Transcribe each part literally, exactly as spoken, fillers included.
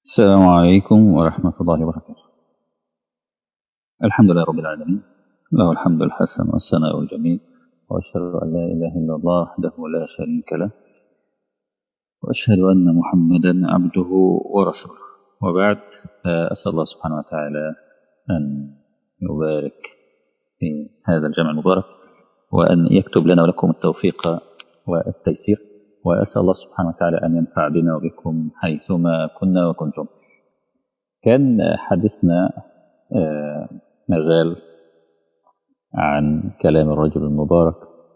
السلام عليكم ورحمة الله وبركاته. الحمد لله رب العالمين، له الحمد الحسن والثناء الجميل، وأشهد أن لا إله إلا الله وحده لا شريك له، وأشهد أن محمدا عبده ورسوله. وبعد، أسأل الله سبحانه وتعالى أن يبارك في هذا الجمع المبارك، وأن يكتب لنا ولكم التوفيق والتيسير، وأسأل الله سبحانه وتعالى أن ينفع بنا وبكم حيثما كنا وكنتم. كان حديثنا مازال عن كلام الرجل المبارك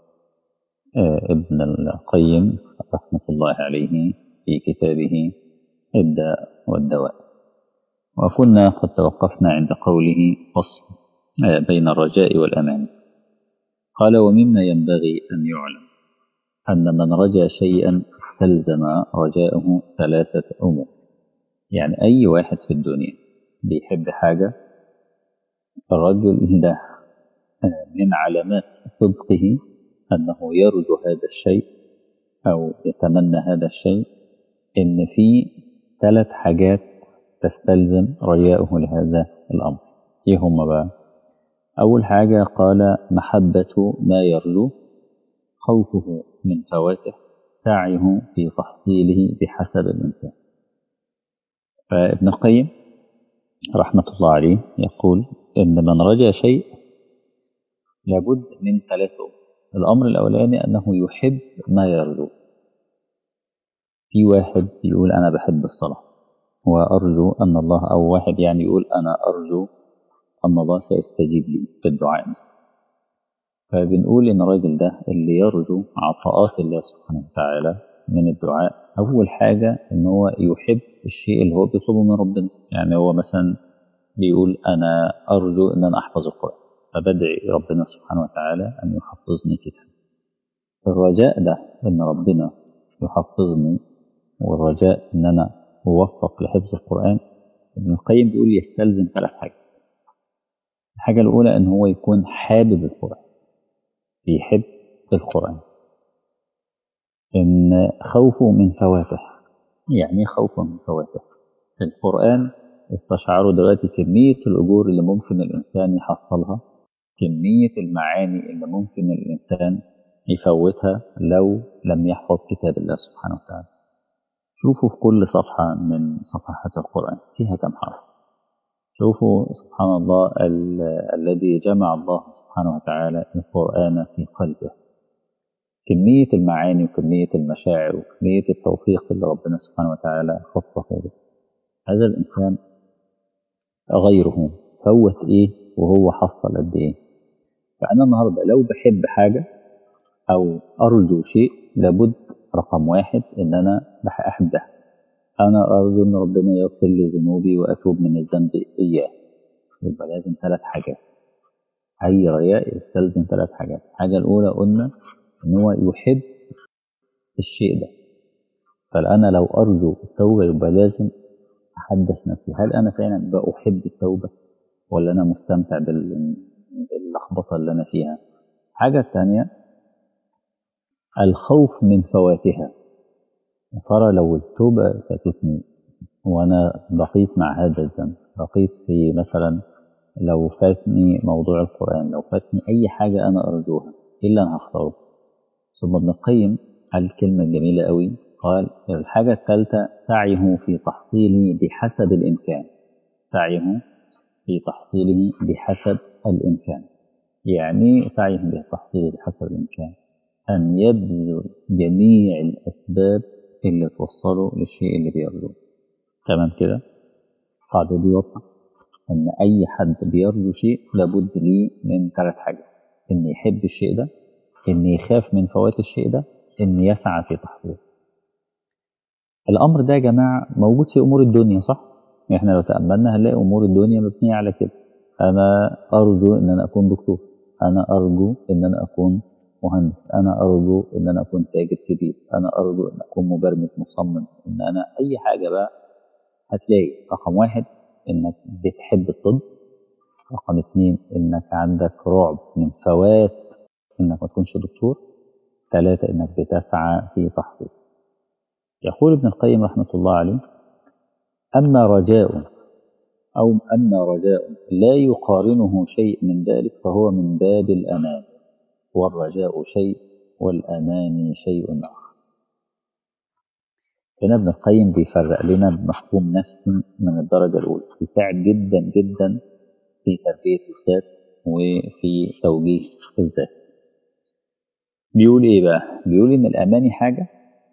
ابن القيم رحمة الله عليه في كتابه الداء والدواء، وكنا قد توقفنا عند قوله فصل بين الرجاء والأمان. قال: ومما ينبغي أن يعلم أن من رجا شيئا استلزم رجاءه ثلاثة أمور. يعني أي واحد في الدنيا بيحب حاجة، الرجل ده من علامات صدقه أنه يرجو هذا الشيء أو يتمنى هذا الشيء، إن في ثلاث حاجات تستلزم رجاؤه لهذا الأمر. إيه هم بقى؟ أول حاجة قال: محبة ما يرجو، خوفه من فواته، سعيه في تحصيله بحسب الإمكان. فابن القيم رحمة الله عليه يقول إن من رجا شيء لابد من ثلاثة أمور. الأمر الأولاني أنه يحب ما يرجو. في واحد يقول أنا بحب الصلاة وأرجو أن الله، أو واحد يعني يقول أنا أرجو أن الله سيستجيب لي في الدعاء مثلا. فبنقول إن الراجل ده اللي يرجو عطاءات الله سبحانه وتعالى من الدعاء، أول حاجة إن هو يحب الشيء اللي هو بيطلبه من ربنا. يعني هو مثلا بيقول أنا أرجو أن أنا أحفظ القرآن، فبدعي ربنا سبحانه وتعالى أن يحفظني كتاب. الرجاء ده إن ربنا يحفظني، والرجاء إن أنا أوفق لحفظ القرآن، ابن القيم بيقول يستلزم ثلاث حاجات. الحاجة الأولى إن هو يكون حابب القرآن، بيحب القرآن. إن خوفه من فواته. يعني خوفه من فواته القرآن، استشعروا دلوقتي كمية الأجور اللي ممكن الإنسان يحصلها، كمية المعاني اللي ممكن الإنسان يفوتها لو لم يحفظ كتاب الله سبحانه وتعالى. شوفوا في كل صفحة من صفحات القرآن فيها كم حرف. شوفوا سبحان الله ال الذي جمع الله سبحانه وتعالى القرآن في قلبه. كمية المعاني وكمية المشاعر وكمية التوفيق اللي ربنا سبحانه وتعالى خصه به. هذا الإنسان غيره فوت إيه وهو حصل قد إيه. فأنا النهاردة لو بحب حاجة أو أرجو شيء، لابد رقم واحد إن أنا أحبها. أنا أرجو إن ربنا يغفر لي ذنوبي وأتوب من الذنب إياه. يبقى لازم ثلاث حاجات. أي رجاء يستلزم ثلاث حاجات. الحاجة الأولى قلنا إن هو يحب الشيء ده. فأنا لو أرجو التوبة يبقى لازم أحدث نفسي، هل أنا فعلا بأحب التوبة ولا أنا مستمتع باللخبطة اللي أنا فيها. الحاجة الثانية الخوف من فواتها. يا ترى لو التوبة فاتتني وأنا بقيت مع هذا الذنب، بقيت في مثلا لو فاتني موضوع القرآن، لو فاتني أي حاجة أنا أرجوها، إيه اللي أنا هختاره؟ ثم ابن القيم قال الكلمة الجميلة قوي، قال الحاجة الثالثة سعيه في تحصيله بحسب الإمكان. سعيه في تحصيله بحسب الإمكان. يعني سعيه بتحصيله بحسب الإمكان أن يبذل جميع الأسباب اللي توصله للشيء اللي بيرجوه. تمام كده؟ قاعدة دي واضحة إن أي حد بيرجو شيء لابد ليه من ثلاث حاجات: إن يحب الشيء ده، إن يخاف من فوات الشيء ده، إن يسعى في تحصيله. الأمر ده يا جماعة موجود في أمور الدنيا، صح؟ إحنا لو تأملنا هنلاقي أمور الدنيا مبنية على كده. أنا أرجو إن أنا أكون دكتور، أنا أرجو إن أنا أكون مهندس، أنا أرجو إن أنا أكون تاجر كبير، أنا أرجو إن أكون مبرمج مصمم، إن أنا أي حاجة بقى. هتلاقي رقم واحد إنك بتحب الطب، رقم اثنين إنك عندك رعب من فوات إنك ما تكونش دكتور، ثلاثة إنك بتسعى في تحصيل. يقول ابن القيم رحمة الله عليه: أما رجاء أو أما رجاء لا يقارنه شيء من ذلك فهو من باب الأمان، والرجاء شيء والأمان شيء آخر. هنا ابن القيم بيفرق لنا بمفهوم نفسي من الدرجة الأولى، بيساعد جدا جدا في تربية الذات وفي توجيه الذات. بيقول إيه بقى؟ بيقول إن الأمان حاجة،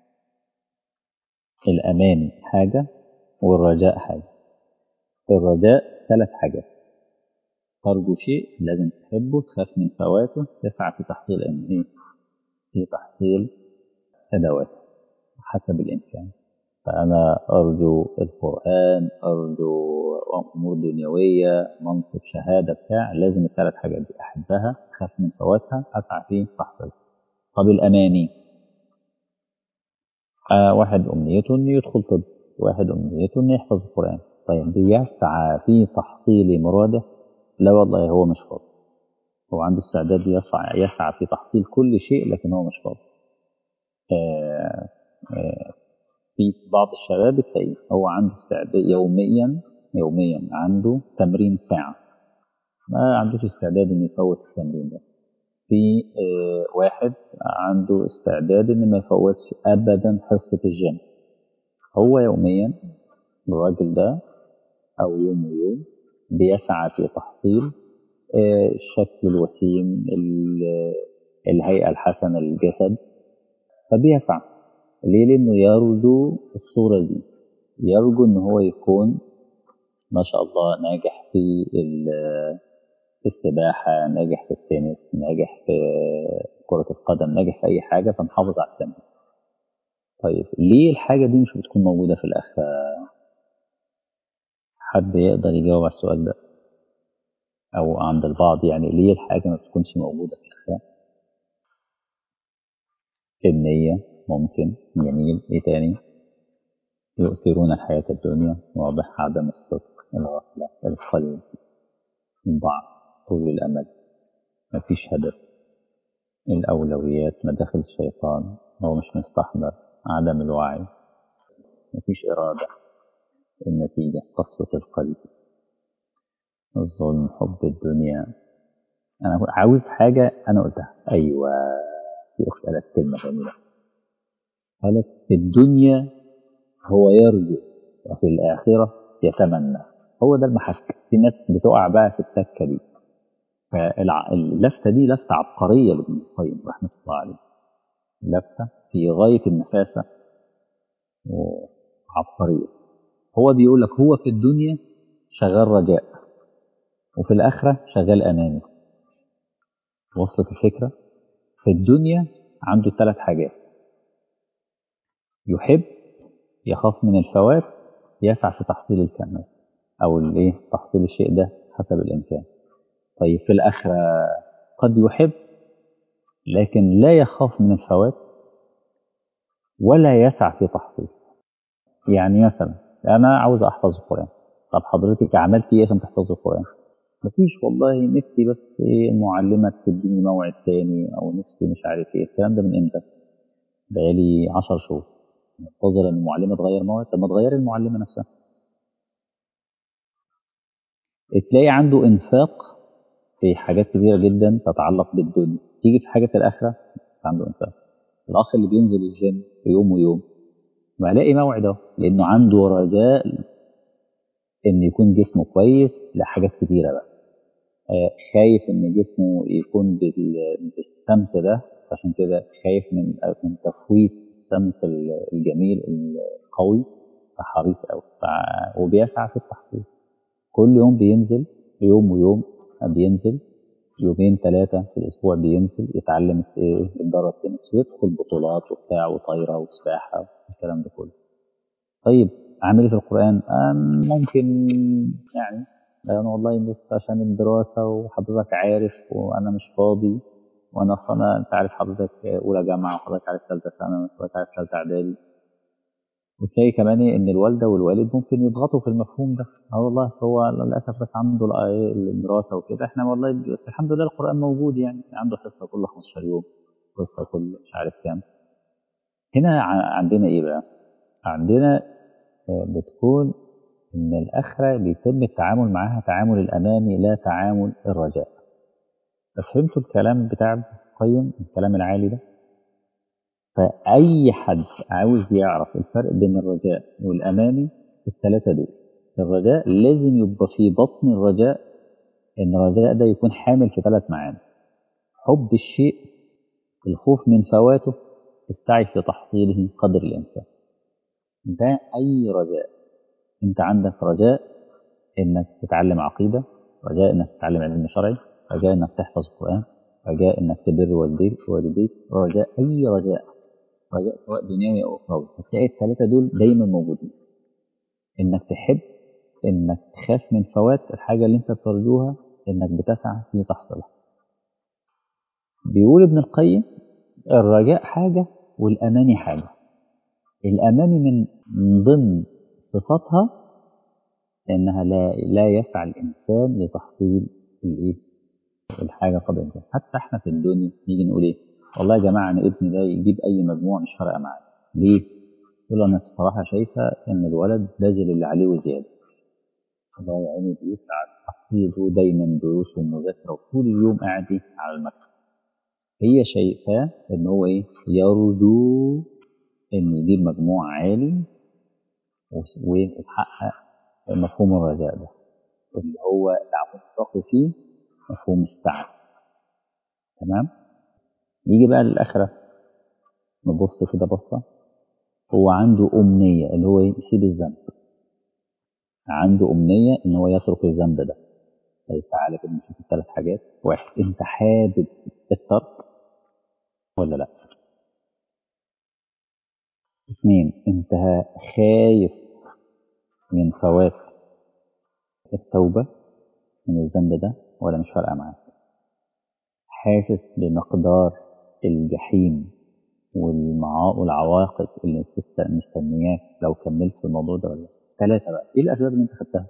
الأمان حاجة والرجاء حاجة. الرجاء ثلاث حاجات: ترجو شيء لازم تحبه، تخاف من فواته، تسعى في تحصيل إيه؟ في تحصيل أدواته حسب الإمكان. فأنا أرجو القرآن، أرجو أمور دنيوية، منصب، شهادة، بتاع، لازم الثلاث حاجات دي أحبها، أخاف من فواتها، أسعى في تحصيلها. طب الأماني، آه واحد أمنيته إنه يدخل طب، واحد أمنيته إنه يحفظ القرآن. طيب بيسعى في تحصيل مراده؟ لا والله هو مش فاضي، هو عنده استعداد يسعى يسعى في تحصيل كل شيء لكن هو مش فاضي. آه آه في بعض الشباب تلاقيه هو عنده استعداد يوميا يوميا عنده تمرين ساعة، ما عندوش استعداد انه يفوت التمرين ده. في آه واحد عنده استعداد انه ما يفوتش ابدا حصة الجيم، هو يوميا الراجل ده او يوم ويوم بيسعى في تحصيل آه الشكل الوسيم، الهيئة الحسنة للجسد، فبيسعى ليه؟ لانه يرجو الصورة دي، يرجو ان هو يكون ما شاء الله ناجح في في السباحة، ناجح في التنس، ناجح في كرة القدم، ناجح في أي حاجة، فمحافظ على التمرين. طيب ليه الحاجة دي مش بتكون موجودة في الآخرة؟ حد يقدر يجاوب على السؤال ده؟ أو عند البعض يعني ليه الحاجة ما بتكونش موجودة في الآخرة؟ النية ممكن، جميل. إيه تاني؟ يؤثرون الحياة الدنيا، واضح. عدم الصدق، الغفلة، القلب، الضعف، طول الأمل، مفيش هدف، الأولويات، مداخل الشيطان، هو مش مستحضر، عدم الوعي، مفيش إرادة، النتيجة قسوة القلب، الظلم، حب الدنيا. أنا عاوز حاجة أنا قلتها، أيوة، في أخت قالت كلمة جميلة، قالت في الدنيا هو يرجو وفي الآخرة يتمنى. هو ده المحك. في ناس بتقع بقى في التكة دي، فاللفتة دي لفتة عبقرية لابن القيم رحمة الله عليه، لفتة في غاية النفاسة وعبقرية. هو بيقول لك هو في الدنيا شغال رجاء وفي الآخرة شغال أماني. وصلت الفكرة؟ في الدنيا عنده ثلاث حاجات: يحب، يخاف من الفوات، يسعى في تحصيل الكمال أو الايه تحصيل الشيء ده حسب الإمكان. طيب في الآخرة قد يحب لكن لا يخاف من الفوات ولا يسعى في تحصيل. يعني مثلا أنا عاوز أحفظ القرآن، طب حضرتك عملت إيه عشان تحفظ القرآن؟ مفيش والله، نفسي بس ايه المعلمة تديني موعد تاني، او نفسي مش عارف ايه. الكلام ده من امتى؟ بقالي عشر شهور منتظر ان المعلمة تغير موعد. طب ما تغير المعلمة نفسها. تلاقي عنده انفاق في حاجات كثيرة جدا تتعلق بالدنيا، تيجي في حاجة الآخرة عنده انفاق. الأخ اللي بينزل الجيم في يوم ويوم ما الاقي موعد اهو، لأنه عنده رجاء إن يكون جسمه كويس لحاجات كثيرة بقى. خايف ان جسمه يكون بالسمت ده، عشان كده خايف من من تفويت السمت الجميل القوي، فحريص قوي وبيسعى في التحصيل. كل يوم بينزل، يوم ويوم بينزل، يومين ثلاثة في الأسبوع بينزل يتعلم إيه، يتدرب تنس ويدخل بطولات وبتاع وطايرة وسباحة والكلام ده كله. طيب عامل إيه في القرآن؟ ممكن يعني أنا والله بس عشان الدراسة وحضرتك عارف وأنا مش فاضي، وأنا أصلا أنت عارف حضرتك أولى جامعة وحضرتك عارف ثالثة ثانوي وحضرتك عارف ثالثة إعدادي. وتلاقي كمان إن الوالدة والوالد ممكن يضغطوا في المفهوم ده. أه والله هو للأسف بس عنده الدراسة وكده، إحنا والله بس الحمد لله القرآن موجود، يعني عنده حصة كل خمستاشر يوم، حصة كل مش عارف كام. هنا عندنا إيه بقى؟ عندنا بتكون إن الآخرة بيتم التعامل معها تعامل الأماني لا تعامل الرجاء. فهمتوا الكلام بتاع ابن القيم، الكلام العالي ده؟ فأي حد عاوز يعرف الفرق بين الرجاء والأماني الثلاثة دول، الرجاء لازم يبقى في بطن الرجاء إن الرجاء ده يكون حامل في ثلاث معاني: حب الشيء، الخوف من فواته، السعي في تحصيله قدر الإمكان. ده أي رجاء. أنت عندك رجاء إنك تتعلم عقيدة، رجاء إنك تتعلم علم شرعي، رجاء إنك تحفظ القرآن، رجاء إنك تبر والديك والديك، رجاء أي رجاء، رجاء سواء دنيوي أو أخروي، هتلاقي الثلاثة دول دايما موجودين. إنك تحب، إنك تخاف من فوات الحاجة اللي أنت بترجوها، إنك بتسعى في تحصيلها. بيقول ابن القيم الرجاء حاجة والأماني حاجة. الأماني من من ضمن صفاتها إنها لا لا يسعى الإنسان لتحصيل الإيه؟ الحاجة قدر الإمكان. حتى إحنا في الدنيا نيجي نقول إيه؟ والله يا جماعة أنا ابني ده يجيب أي مجموع مش فارقة معايا. ليه؟ يقول أنا الصراحة شايفة إن الولد باذل اللي عليه وزيادة. الله يعني بيسعى تحصيله دايما دروس ومذاكرة وطول اليوم قاعد على المكتب. هي شايفاه إن هو إيه؟ يرجو إن يجيب مجموع عالي ويحقق مفهوم الرجاء ده اللي هو العمق فيه مفهوم السعي. تمام؟ يجي بقى للآخرة نبص كده بصة، هو عنده أمنية اللي هو يسيب الذنب، عنده أمنية إن هو يترك الذنب ده. طيب تعالى كده نشوف الثلاث حاجات. واحد، أنت حابب الترك ولا لأ؟ اثنين، أنت خايف من فوات التوبة من الذنب ده ولا مش فارقة معاك؟ حاسس بمقدار الجحيم والعواقب اللي مستنياك لو كملت في الموضوع ده ولا لا؟ ثلاثة بقى، ايه الأسباب اللي انت خدتها؟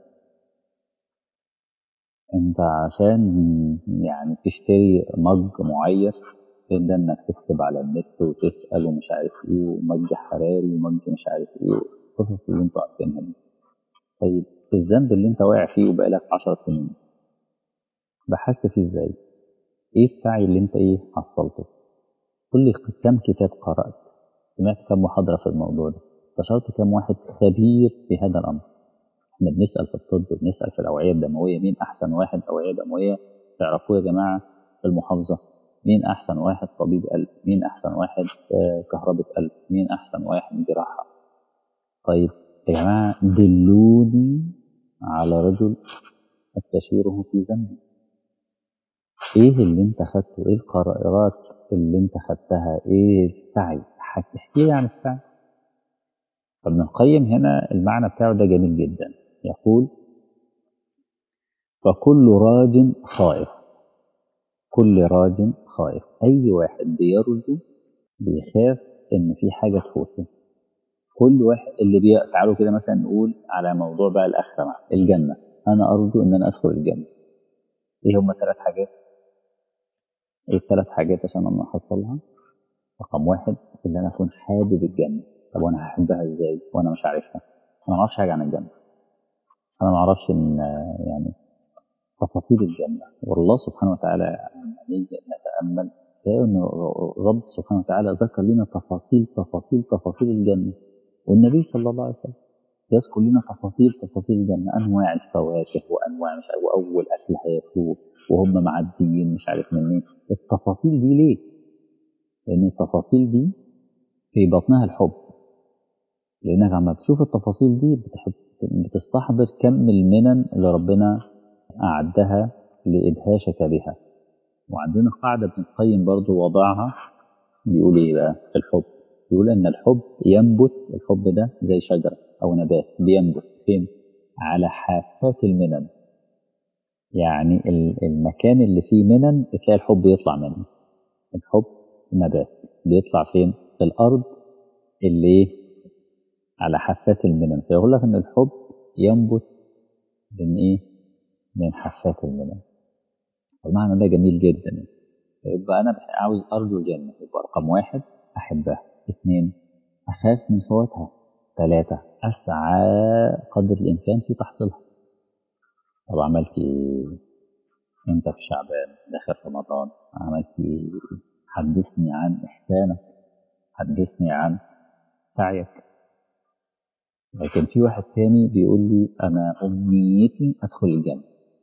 انت عشان يعني تشتري مج معين تبدأ انك تكتب على النت وتسأل ومش عارف ايه، ومج حراري ومج مش عارف ايه، القصص اللي انتوا عارفينها دي. طيب الذنب اللي انت واقع فيه وبقالك عشر سنين بحثت فيه ازاي؟ ايه السعي اللي انت ايه حصلته؟ قل لي كم كتاب قرأت؟ سمعت كم محاضرة في الموضوع ده؟ استشرت كم واحد خبير في هذا الأمر؟ احنا بنسأل في الطب، بنسأل في الأوعية الدموية، مين أحسن واحد أوعية دموية تعرفوه يا جماعة في المحافظة؟ مين أحسن واحد طبيب قلب؟ مين أحسن واحد كهرباء قلب؟ مين أحسن واحد جراحة؟ طيب يا جماعة دلوني على رجل أستشيره في ذنبي. إيه اللي أنت خدته؟ إيه القرارات اللي أنت خدتها؟ إيه السعي؟ هتحكي لي عن السعي. فابن القيم هنا المعنى بتاعه ده جميل جدا، يقول فكل راج خائف. كل راج خائف، أي واحد بيرجو بيخاف إن في حاجة تفوته. كل واحد اللي بي... تعالوا كده مثلا نقول على موضوع بقى الآخرة مع الجنة. أنا أرجو إن أنا أدخل الجنة. إيه هما ثلاث حاجات؟ إيه الثلاث حاجات عشان أنا أحصلها؟ رقم واحد إن أنا أكون حابب الجنة. طب وأنا هحبها إزاي وأنا مش عارفها؟ أنا ما أعرفش حاجة عن الجنة. أنا ما أعرفش إن يعني تفاصيل الجنة. والله سبحانه وتعالى نيجي نتأمل تلاقي إن رب سبحانه وتعالى ذكر لنا تفاصيل تفاصيل تفاصيل الجنة، والنبي صلى الله عليه وسلم يذكر لنا تفاصيل تفاصيل الجنة، أنواع الفواكه وأنواع مش عارف وأول أكل هياكلوه وهم معديين مش عارف من مين. التفاصيل دي ليه؟ لأن التفاصيل دي في بطنها الحب، لأنك عم بتشوف التفاصيل دي بتحب بتستحضر كم المنن اللي ربنا أعدها لإدهاشك بها. وعندنا قاعدة ابن القيم برضو وضعها، بيقول إيه بقى في الحب؟ بيقول أن الحب ينبت، الحب ده زي شجرة أو نبات بينبت فين؟ على حافات المنن. يعني المكان اللي فيه منن تلاقي الحب يطلع منه. الحب نبات بيطلع فين؟ في الأرض اللي على حافات المنن. فيقول لك أن الحب ينبت من إيه؟ من حافات المنن. المعنى ده جميل جدا. يبقى أنا عاوز أرجو الجنة، يبقى رقم واحد أحبها، اثنين أخاف من فواتها، ثلاثة، أسعى قدر الإمكان في تحصيلها. طب عملت إيه؟ أنت في شعبان داخل رمضان عملت إيه؟ حدثني عن إحسانك، حدثني عن سعيك. لكن في واحد تاني بيقول لي أنا أمنيتي أدخل الجنة.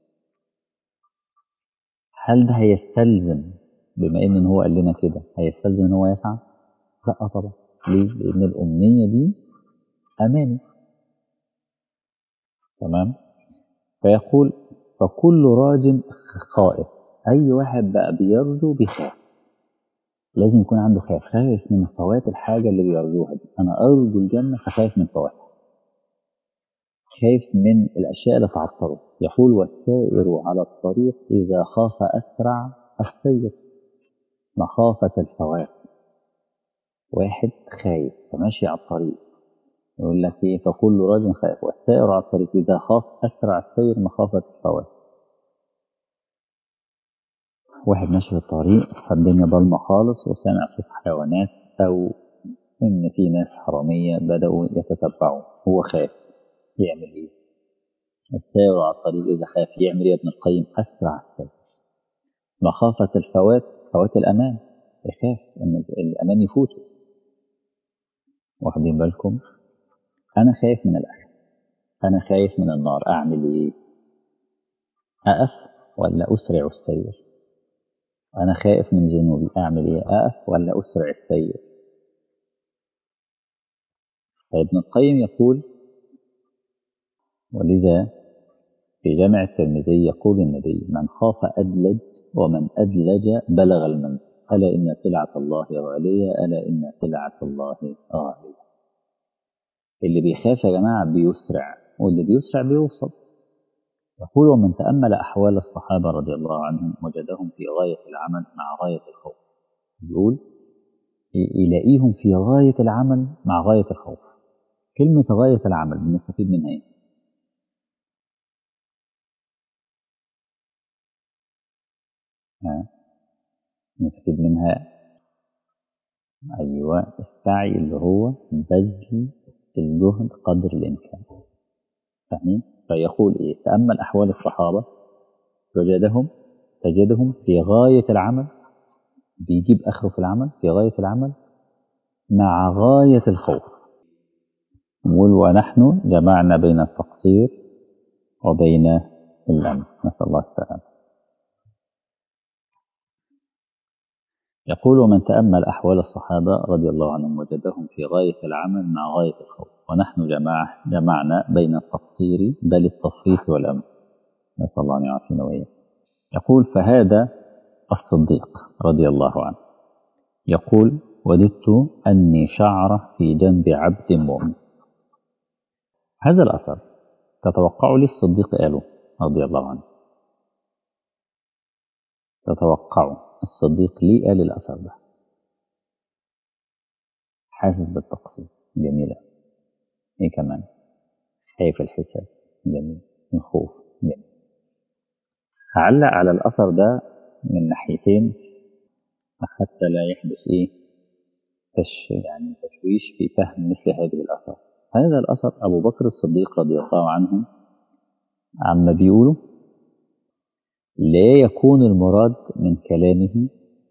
هل ده هيستلزم بما إن هو قال لنا كده هيستلزم إن هو يسعى؟ لا طبعا. ليه؟ لأن الأمنية دي أماني. تمام. فيقول فكل راج خائف. أي واحد بقى بيرجو بيخاف، لازم يكون عنده خاف، خايف من فوات الحاجة اللي بيرجوها دي. أنا أرجو الجنة فخايف من فواتها، خايف من الأشياء اللي تعطله. يقول والسائر على الطريق إذا خاف أسرع السير مخافة الفوات. واحد خايف فماشي على الطريق، يقول لك إيه؟ فكل راجل خايف والسائر على الطريق إذا خاف أسرع السير مخافة الفوات. واحد ماشي في الطريق فالدنيا ضلمة خالص وسامع صوت حيوانات أو إن في ناس حرامية بدأوا يتتبعوا، هو خايف، يعمل إيه؟ السائر على الطريق إذا خاف يعمل إيه يا ابن القيم؟ أسرع السير مخافة الفوات، فوات الأمان، يخاف إن الأمان يفوته. واخدين بالكم؟ أنا خايف من الآخر، أنا خايف من النار، أعمل إيه؟ أقف ولا أسرع السير؟ أنا خايف من ذنوبي، أعمل إيه؟ أقف ولا أسرع السير؟ فابن القيم يقول ولذا في جامع الترمذي يقول النبي من خاف أدلج ومن أدلج بلغ المنزل ألا إن سلعة الله غالية ألا إن سلعة الله غالية. اللي بيخاف يا جماعة بيسرع، واللي بيسرع بيوصل. يقول ومن تأمل أحوال الصحابة رضي الله عنهم وجدهم في غاية العمل مع غاية الخوف. يقول يلاقيهم في غاية العمل مع غاية الخوف. كلمة غاية العمل بنستفيد منها ايه؟ ها؟ نستفيد منها أيوة السعي اللي هو بذل الجهد قدر الإمكان. فاهمين؟ فيقول إيه؟ تأمل أحوال الصحابة وجدهم تجدهم في غاية العمل، بيجيب آخره في العمل، في غاية العمل مع غاية الخوف. نقول ونحن جمعنا بين التقصير وبين الأمن، نسأل الله السلامة. يقول ومن تأمل أحوال الصحابة رضي الله عنهم وجدهم في غاية العمل مع غاية الخوف، ونحن جمع جمعنا بين التقصير بل التفريط والأمن، نسأل الله أن يعافينا وإياكم. يقول فهذا الصديق رضي الله عنه يقول وددت أني شعرة في جنب عبد مؤمن. هذا الأثر تتوقعوا لي الصديق قاله رضي الله عنه؟ تتوقعوا الصديق ليه قال الأثر ده؟ حاسس بالتقصير، جميلة. ايه كمان؟ خايف الحساب، جميل. الخوف، جميل. هعلق على الأثر ده من ناحيتين حتى لا يحدث ايه تش يعني تشويش في فهم مثل هذه الأثر. هذا الأثر أبو بكر الصديق رضي الله عنه عما بيقولوا لا يكون المراد من كلامه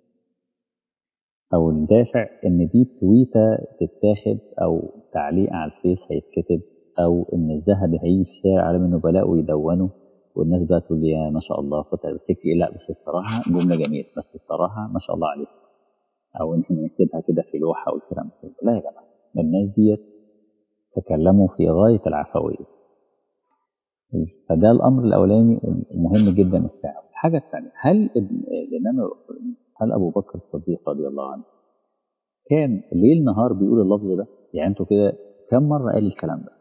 أو الدافع إن دي تويتة تتاخد أو تعليق على الفيس هيتكتب أو إن الذهب هيجي في الشارع على منه بلاء ويدونه والناس بقى تقول لي يا ما شاء الله فتح السكي. لا بس الصراحة جملة جميلة، بس الصراحة ما شاء الله عليه، أو إن احنا نكتبها كده في لوحة أو الكلام ده. لا يا جماعة، الناس ديت تكلموا في غاية العفوية. فده الأمر الأولاني مهم جدا استيعابه. الحاجة الثانية، هل الإمام هل أبو بكر الصديق رضي الله عنه كان ليل نهار بيقول اللفظ ده؟ يعني انتوا كده كم مرة قال الكلام ده؟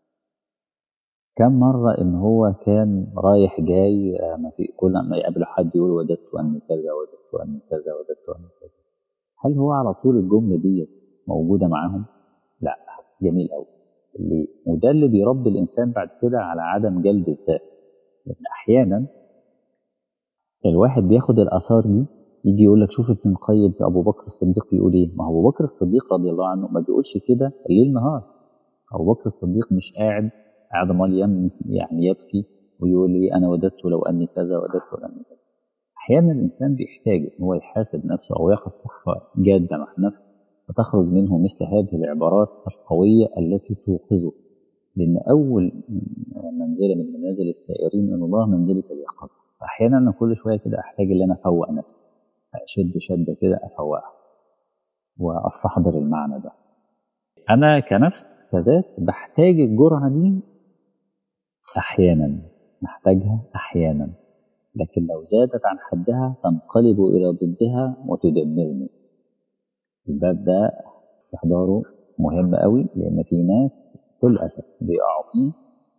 كم مرة ان هو كان رايح جاي ما في كل ما يقابل حد يقول وددت اني كذا وددت اني كذا وددت اني كذا؟ هل هو على طول الجملة دي موجودة معاهم؟ لا. جميل قوي. ليه؟ وده اللي بيربي الانسان بعد كده على عدم جلد الذات. لان احيانا الواحد بياخد الاثار دي يجي يقول لك شوف ابن القيم ابو بكر الصديق بيقول ايه. ما هو ابو بكر الصديق رضي الله عنه ما بيقولش كده ليل نهار، أبو بكر الصديق مش قاعد قاعد مال يعني يبكي ويقول لي أنا وددت لو أني كذا وددت لو أني كذا. أحيانا الإنسان بيحتاج إن هو يحاسب نفسه أو ياخذ وقفة جادة مع نفسه فتخرج منه مثل هذه العبارات القوية التي توقظه. لأن أول منزلة من منازل السائرين إن الله منزلة اليقظة. فأحيانا أنا كل شوية كده أحتاج إن أنا أفوق نفسي، أشد شدة كده أفوقها وأستحضر المعنى ده. أنا كنفس كذات بحتاج الجرعة دي أحيانا، محتاجها أحيانا، لكن لو زادت عن حدها تنقلب إلى ضدها وتدمرني. الباب ده استحضاره مهم قوي، لأن في ناس للأسف بيقعوا فيه،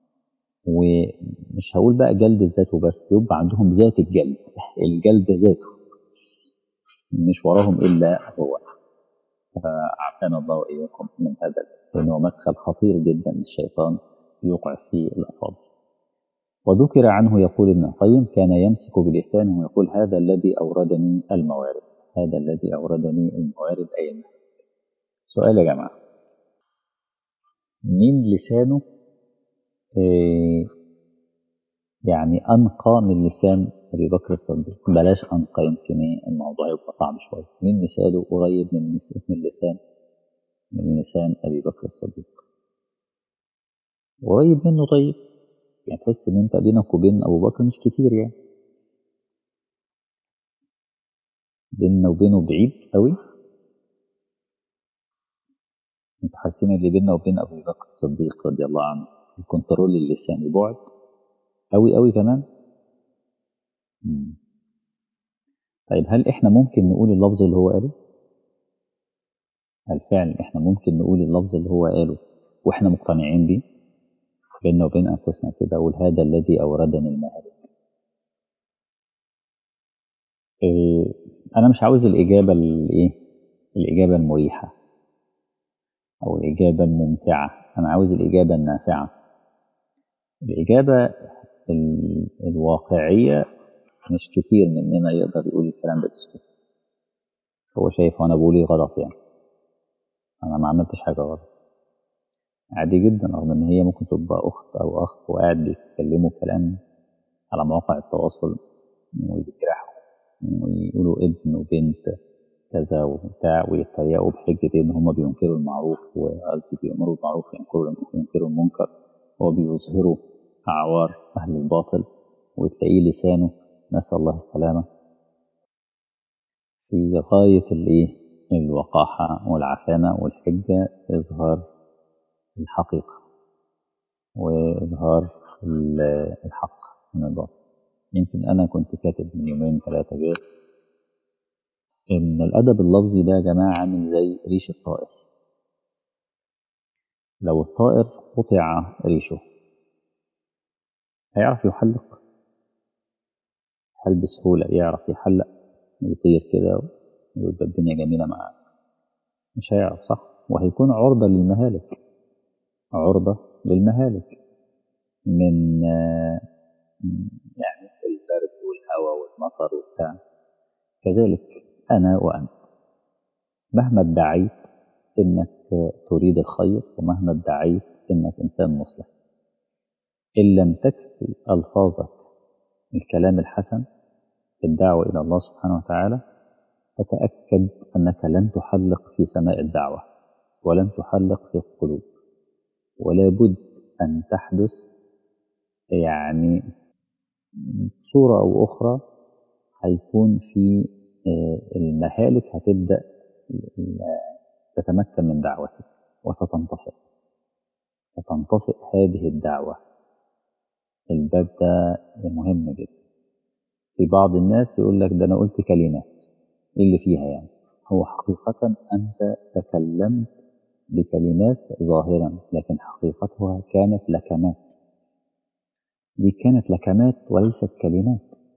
ومش هقول بقى جلد الذات وبس، يبقى عندهم ذات الجلد، الجلد ذاته مش وراهم إلا هو. فأعطانا الله وإياكم من هذا، لأنه مدخل خطير جدا للشيطان يوقع فيه الأفاضل. وذكر عنه يقول ابن القيم كان يمسك بلسانه ويقول هذا الذي أوردني الموارد، هذا الذي أوردني الموارد أي الموارد. سؤال يا جماعة، مين لسانه إيه يعني أنقى من لسان أبي بكر الصديق؟ بلاش أنقى، يمكن الموضوع يبقى صعب شوية. مين لسانه قريب من من لسان من لسان أبي بكر الصديق؟ قريب منه. طيب يعني تحس إن أنت بينك وبين أبو بكر مش كتير، يعني بيننا وبينه بعيد قوي. انت حاسين اللي بيننا وبين أبو بكر الصديق رضي الله عنه الكنترول اللساني بعد قوي قوي كمان. مم. طيب هل احنا ممكن نقول اللفظ اللي هو قاله؟ هل فعلا احنا ممكن نقول اللفظ اللي هو قاله واحنا مقتنعين بيه بيننا وبين انفسنا كده، اقول هذا الذي اوردني المهالك؟ إيه، انا مش عاوز الاجابه الايه الاجابه المريحه او الاجابه الممتعه، انا عاوز الاجابه النافعه، الاجابه ال... الواقعيه. مش كتير مننا يقدر يقول الكلام ده بسهوله. هو شايف وانا بقول ايه غلط، يعني انا ما عملتش حاجه غلط، عادي جدا، رغم ان هي ممكن تبقى اخت او اخ وقاعد بيتكلموا كلام على مواقع التواصل ويجرحوا ويقولوا ابن وبنت كذا وبتاع، ويتريقوا بحجة ان هم بينكروا المعروف، وقصدي بيأمروا بالمعروف وينكروا وينكروا المنكر، وبيظهروا اعوار اهل الباطل، وتلاقيه لسانه نسأل الله السلامة في غاية الايه الوقاحة والعفانة والحجة، إظهار الحقيقة وإظهار الحق من الباطل. يمكن أنا كنت كاتب من يومين ثلاثة غير إن الأدب اللفظي ده يا جماعة عامل زي ريش الطائر. لو الطائر قطع ريشه هيعرف يحلق؟ هل بسهولة يعرف يحلق ويطير كده ويبقى الدنيا جميلة معاه؟ مش هيعرف، صح؟ وهيكون عرضة للمهالك، عرضة للمهالك من يعني البرد والهواء والمطر وبتاع. كذلك أنا وأنت مهما ادعيت إنك تريد الخير، ومهما ادعيت إنك إنسان مصلح، إن لم تكسي ألفاظك الكلام الحسن في الدعوة إلى الله سبحانه وتعالى، فتأكد أنك لن تحلق في سماء الدعوة ولن تحلق في القلوب، ولا بد أن تحدث يعني صورة أو أخرى هيكون في المهالك هتبدأ تتمكن من دعوتك وستنطفئ ستنطفئ هذه الدعوة. الباب ده مهم جدا. في بعض الناس يقول لك ده أنا قلت كلمات، إيه اللي فيها يعني؟ هو حقيقة أنت تكلمت بكلمات ظاهرا، لكن حقيقتها كانت لكمات. دي كانت لكمات وليست كلمات.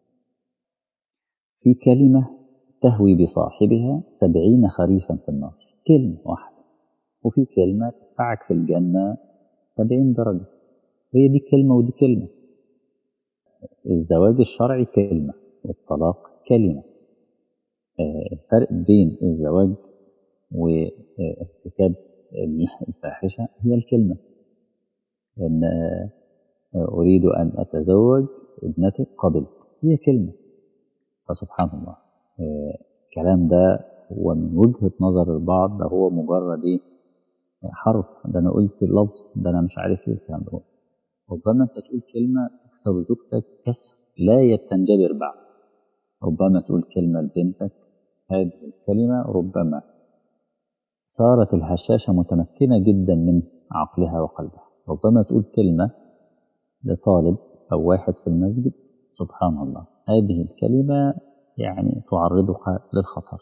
في كلمة تهوي بصاحبها سبعين خريفا في النار، كلمة واحدة، وفي كلمة تدفعك في الجنة سبعين درجة. هي دي كلمة ودي كلمة. الزواج الشرعي كلمة والطلاق كلمة. الفرق بين الزواج وارتكاب الفاحشة هي الكلمة، إن أريد أن أتزوج ابنتك قبل، هي كلمة. فسبحان الله الكلام ده هو من وجهة نظر البعض ده هو مجرد إيه حرف، ده أنا قلت لفظ، ده أنا مش عارف إيه الكلام ده. ربما أنت تقول كلمة تكسر زوجتك كسر لا يتنجبر بعد، ربما تقول كلمة لبنتك هذه الكلمة ربما صارت الهشاشة متمكنة جدا من عقلها وقلبها. ربما تقول كلمة لطالب أو واحد في المسجد، سبحان الله هذه الكلمة يعني تعرضك للخطر.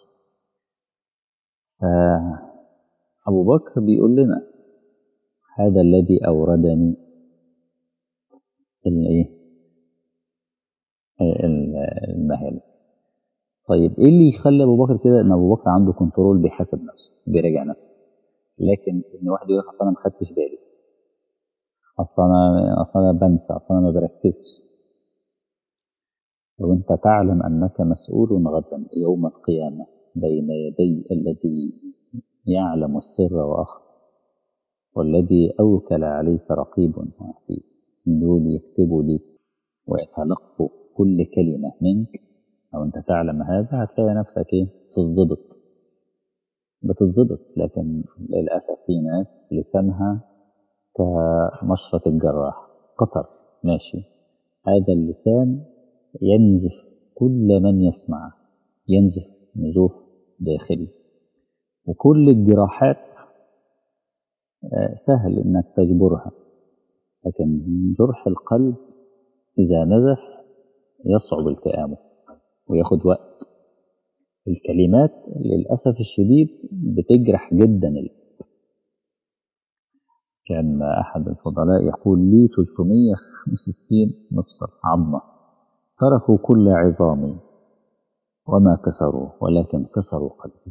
أبو بكر بيقول لنا هذا الذي أوردني المهالك. طيب إيه اللي يخلي أبو بكر كده؟ إن أبو بكر عنده كنترول، بيحاسب نفسه بيراجع نفسه. لكن إن واحد يقول أصل أنا ما خدتش بالي، أصل أنا أصل أنا بنسى، أصل أنا ما بركزش. وأنت تعلم أنك مسؤول غدا يوم القيامة بين يدي الذي يعلم السر وأخفى، والذي أوكل عليك رقيب وعتيد، دول يكتبوا لك ويتلقوا كل كلمة منك. لو أنت تعلم هذا هتلاقي نفسك إيه تتضبط بتتضبط. لكن للأسف في ناس لسانها كمشرط الجراح، قطر ماشي، هذا اللسان ينزف كل من يسمع، ينزف نزوف داخلي. وكل الجراحات سهل انك تجبرها، لكن جرح القلب اذا نزف يصعب التئامه وياخد وقت. الكلمات للاسف الشديد بتجرح جدا. كان احد الفضلاء يقول لي ثلاثمائة وخمسة وستين مفصل عظمه تركوا كل عظامي وما كسروه ولكن كسروا قلبي.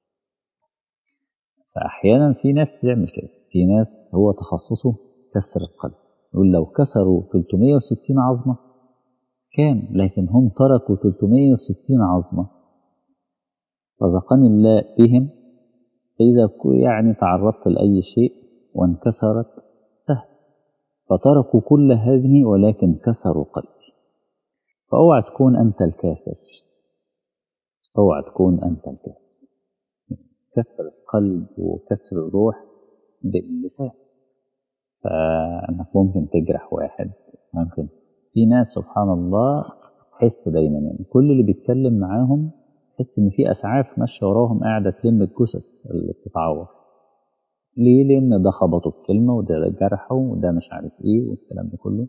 فأحيانا في ناس تعمل كده، في ناس هو تخصصه كسر القلب، يقول لو كسروا ثلاثمائة وستين عظمة كان، لكن هم تركوا ثلاثمائة وستين عظمة رزقني الله بهم. فإذا يعني تعرضت لأي شيء وانكسرت سهل، فتركوا كل هذه ولكن كسروا قلبي. فأوعى تكون أنت الكاسر، اوعى تكون انت الكاسر. كسر القلب وكسر الروح باللسان، فانك ممكن تجرح واحد. ممكن في ناس سبحان الله تحس دايما يعني كل اللي بيتكلم معاهم تحس ان في اسعاف ماشيه وراهم قاعده تلم الجثث اللي بتتعور. ليه؟ لان ده خبطه بكلمه وده جرحه وده مش عارف ايه والكلام ده كله.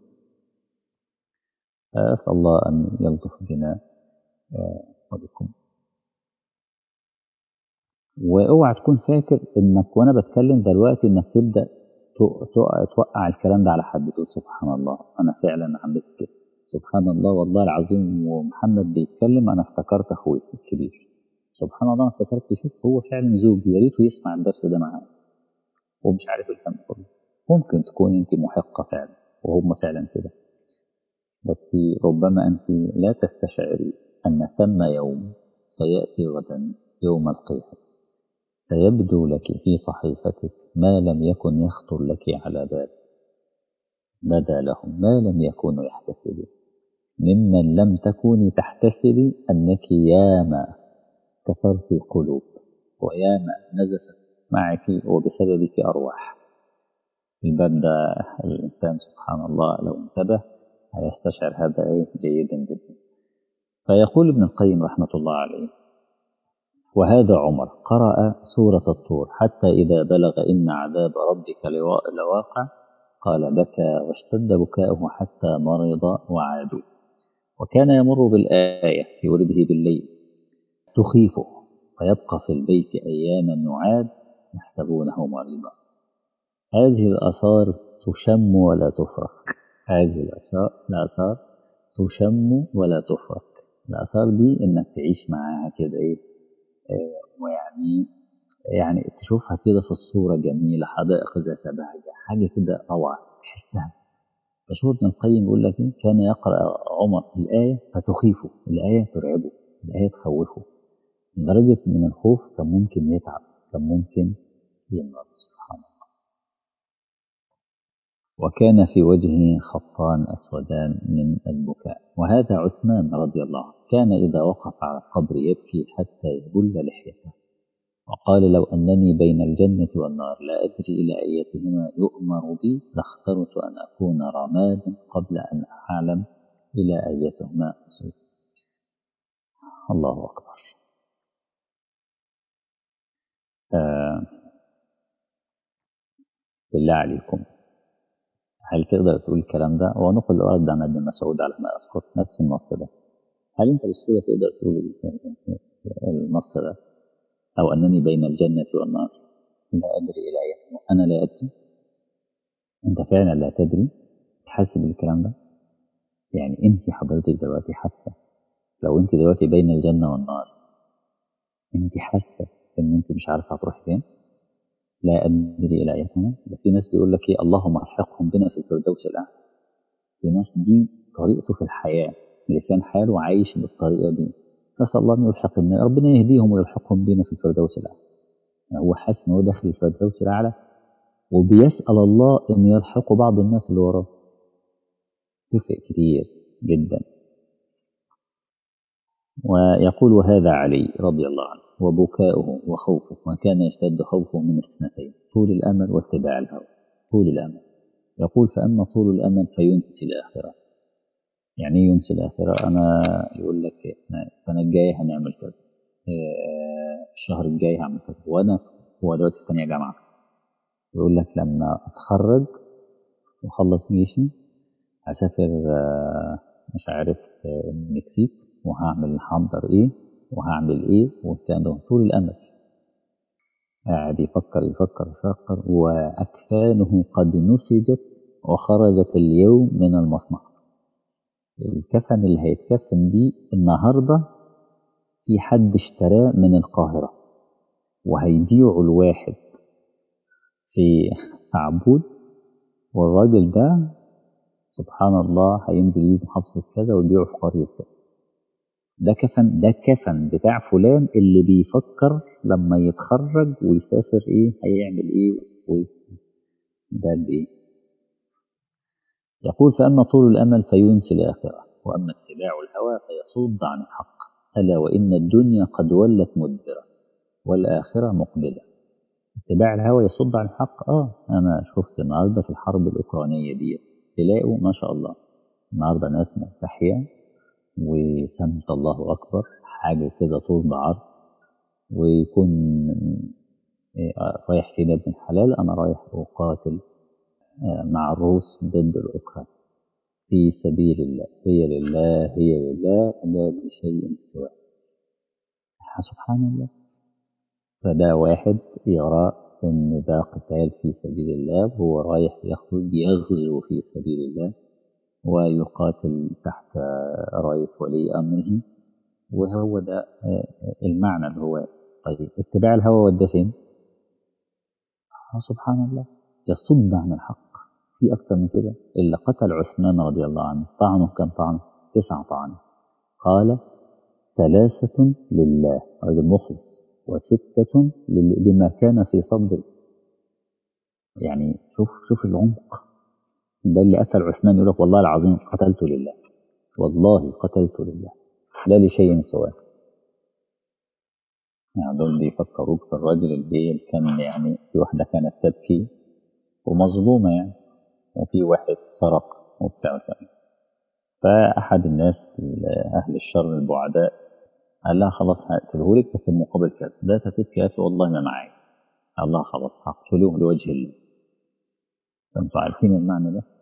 اسال الله ان يلطف بنا وبكم. واوعى تكون فاكر انك وانا بتكلم دلوقتي انك تبدا توقع الكلام ده على حد، تقول سبحان الله انا فعلا عملت كده، سبحان الله والله العظيم ومحمد بيتكلم انا افتكرت اخوي الكبير، سبحان الله انا افتكرت شوف هو فعلا زوجي يا ريته يسمع الدرس ده معايا ومش عارف الكلام كله. ممكن تكون انت محقه فعلا وهم فعلا كده، بس ربما انت لا تستشعري ان ثم يوم سياتي غدا يوم القيامه سيبدو لك في صحيفتك ما لم يكن يخطر لك على بال، بدا لهم ما لم يكونوا يحتسبون، ممن لم تكوني تحتسبي أنك ياما كسرت قلوب وياما نزفت معك وبسببك أرواح. الباب ده الإنسان سبحان الله لو انتبه هيستشعر هذا إيه جيدا جدا. فيقول ابن القيم رحمة الله عليه: وهذا عمر قرأ سورة الطور حتى إذا بلغ إن عذاب ربك لواقع قال بكى واشتد بكاؤه حتى مرض وعادوا. وكان يمر بالآية في ورده بالليل تخيفه فيبقى في البيت أياما يعاد يحسبونه مريضا. هذه الآثار تشم ولا تفرق، هذه الآثار تشم ولا تفرق. الآثار دي إنك تعيش معاها كده إيه ويعني يعني تشوفها كده في الصورة جميلة، حدائق ذات بهجة، حاجة كده روعة تحسها. فشوف ابن القيم يقول لك كان يقرأ عمر الآية فتخيفه، الآية ترعبه، الآية تخوفه لدرجة من الخوف كان ممكن يتعب، كان ممكن يمرض. وكان في وجهه خطان أسودان من البكاء. وهذا عثمان رضي الله عنه كان إذا وقف على القبر يبكي حتى يبل لحيته، وقال: لو أنني بين الجنة والنار لا أدري إلى أيتهما يؤمر بي لاخترت أن أكون رمادا قبل أن أعلم إلى أيتهما أصير. الله أكبر. آه بالله عليكم، هل تقدر تقول الكلام ده؟ ونقل الأرض عن ابن مسعود على ما أذكر نفس النص ده. هل أنت بسهولة تقدر تقول النص ده؟ أو أنني بين الجنة والنار لا أدري إلى أيتهما، أنا لا أدري. أنت فعلا لا تدري، تحس بالكلام ده؟ يعني أنت حضرتك دلوقتي حاسة، لو أنت دلوقتي بين الجنة والنار، أنت حاسة إن أنت مش عارفة هتروحي فين؟ لا أدري إلى أيتهما. ده في ناس بيقول لك إيه، اللهم الحقهم بنا في الفردوس الأعلى. في ناس دي طريقته في الحياة، لسان حاله عايش بالطريقة دي. نسأل الله أن يلحق الناس، ربنا يهديهم ويلحقهم بنا في الفردوس الأعلى. يعني هو حاسس إن هو داخل الفردوس الأعلى وبيسأل الله أن يلحقوا بعض الناس اللي وراه. تفرق كتير جدا. ويقول هذا علي رضي الله عنه: وبكاؤه وخوفه، وكان يشتد خوفه من اثنتين: طول الأمل واتباع الهوى. طول الأمل، يقول: فأما طول الأمل فينسي الآخرة. يعني ايه ينسي الآخرة؟ أنا يقول لك إحنا السنة الجاية هنعمل كذا، الشهر الجاي هعمل كذا، وأنا هو دلوقتي في ثانية جامعة، يقول لك لما أتخرج وأخلص جيشي هسافر مش عارف المكسيك، وهعمل هحضر إيه وهعمل إيه والكلام ده. طول الأمل، قاعد يفكر يفكر يفكر، وأكفانه قد نسجت وخرجت اليوم من المصنع. الكفن اللي هيتكفن دي النهاردة في حد اشتراه من القاهرة وهيبيعه الواحد في عبود، والراجل ده سبحان الله هينزل يجيب محافظة كذا ويبيعه في قرية كذا. ده كفن، ده كفن بتاع فلان اللي بيفكر لما يتخرج ويسافر ايه هيعمل ايه ده الايه. يقول: فأما طول الأمل فينسي الآخرة، وأما اتباع الهوى فيصد عن الحق. ألا وإن الدنيا قد ولت مدبرة والآخرة مقبلة. اتباع الهوى يصد عن الحق. آه أنا شفت النهاردة في الحرب الأوكرانية دي تلاقوا ما شاء الله النهاردة ناس ملتحية وسمت الله أكبر حاجة كده طول بعرض، ويكون رايح فين ابن الحلال؟ أنا رايح أقاتل مع الروس ضد الأوكران في سبيل الله، هي لله هي لله لا لشيء سواه. سبحان الله. فده واحد يرى ان ده قتال في سبيل الله، وهو رايح يخرج يغزو في سبيل الله ويقاتل تحت راية ولي امره، وهو ده المعنى اللي هو. طيب اتباع الهوى ودى فين؟ سبحان الله، يصد عن الحق. في اكتر من كده. اللي قتل عثمان رضي الله عنه طعنه كم طعن؟ تسع طعن. قال: ثلاثة لله، رجل مخلص، وستة لما كان في صدره. يعني شوف شوف العمق. ده اللي قتل عثمان يقول لك: والله العظيم قتلت لله، والله قتلت لله لا لشيء سواه. يعني دول بيفكروك في الراجل اللي كان يعني في واحدة كانت تبكي ومظلومة يعني، وفي واحد سرق وبتاع كمان. فأحد الناس أهل الشر البعداء قال لها: خلاص هقتله لك بس المقابل كذا. ده تبكي قالت له: والله ما معايا. الله: خلاص هقتله لوجه الله. انتوا عارفين المعنى ده؟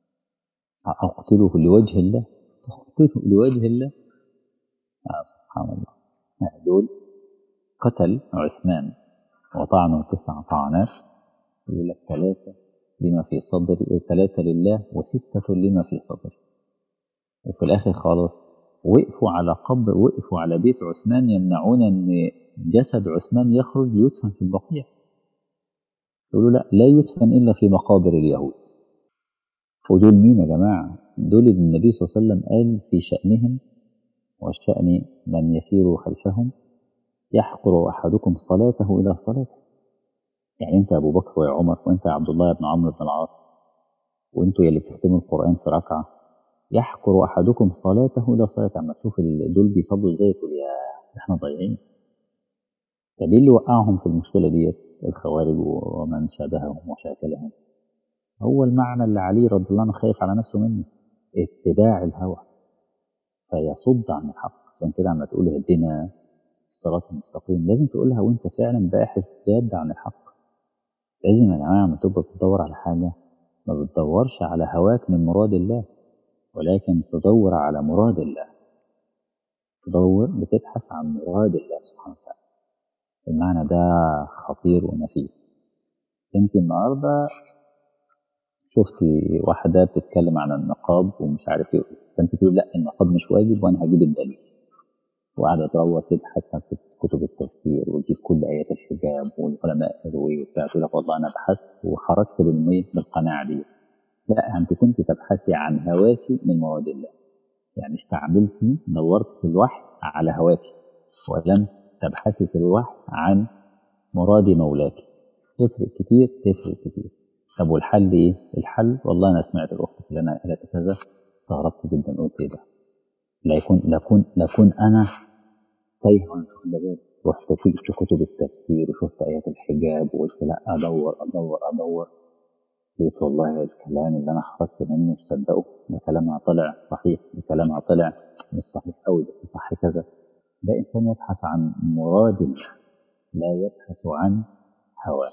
أقتله لوجه الله، أقتله لوجه الله. آه سبحان الله. دول قتل عثمان وطعنه تسع طعنات، يقول لك ثلاثة لما في صدري، ثلاثة لله وستة لما في صدري. وفي الآخر خلاص وقفوا على قبر، وقفوا على بيت عثمان يمنعون أن جسد عثمان يخرج يدفن في البقيع. يقولوا: لا لا يدفن إلا في مقابر اليهود. ودول مين يا جماعة؟ دول النبي صلى الله عليه وسلم قال في شأنهم وشأن من يسير خلفهم: يحقر أحدكم صلاته إلى صلاته. يعني أنت أبو بكر ويا عمر وأنت عبد الله بن عمرو بن العاص، وانتوا يلي بتختموا القرآن في ركعة يحقر أحدكم صلاته إلى صلاة عما تشوف دول بيصلوا ازاي تقول يا احنا ضايعين. طب ايه اللي وقعهم في المشكلة ديت؟ الخوارج ومن شابههم وشاكلهم هو المعنى اللي علي رضي الله عنه خايف على نفسه منه، اتباع الهوى فيصد عن الحق. عشان كده عما تقول اهدنا الصراط المستقيم لازم تقولها وانت فعلا باحث جاد عن الحق. لازم يا جماعة لما تبقى بتدور على حاجة ما بتدورش على هواك من مراد الله، ولكن تدور على مراد الله، تدور بتبحث عن مراد الله سبحانه وتعالى. المعنى ده خطير ونفيس. انت النهارده شفتي واحدة بتتكلم عن النقاب ومش عارف ايه، فانت تقول لا النقاب مش واجب وانا هجيب الدليل، وقاعدة تدور تبحث في كتب التفسير وتجيب كل آيات الحجاب والعلماء قالوا ايه وبتاع، تقول لك والله انا بحثت وخرجت بالمية بالقناعة دي. لا انت كنت تبحثي عن هواكي من مراد الله، يعني استعملتي دورت في الوحي على هواكي ولم تبحثي في الوحي عن مراد مولاك. تفرق كتير، تفرق كتير. طب والحل ايه؟ الحل والله انا سمعت الاخت فلانه قالت كذا استغربت جدا، قلت ايه ده؟ لا يكون لا يكون لا يكون انا تايه وانا مش واخد بالي. رحت في كتب التفسير وشفت ايات الحجاب وقلت لا ادور ادور ادور، لقيت والله الكلام اللي انا خرجت منه تصدقوا ده كلامها طلع صحيح، ده كلامها طلع مش صحيح قوي بس صح كذا. ده انسان يبحث عن مراد الله لا يبحث عن هواه.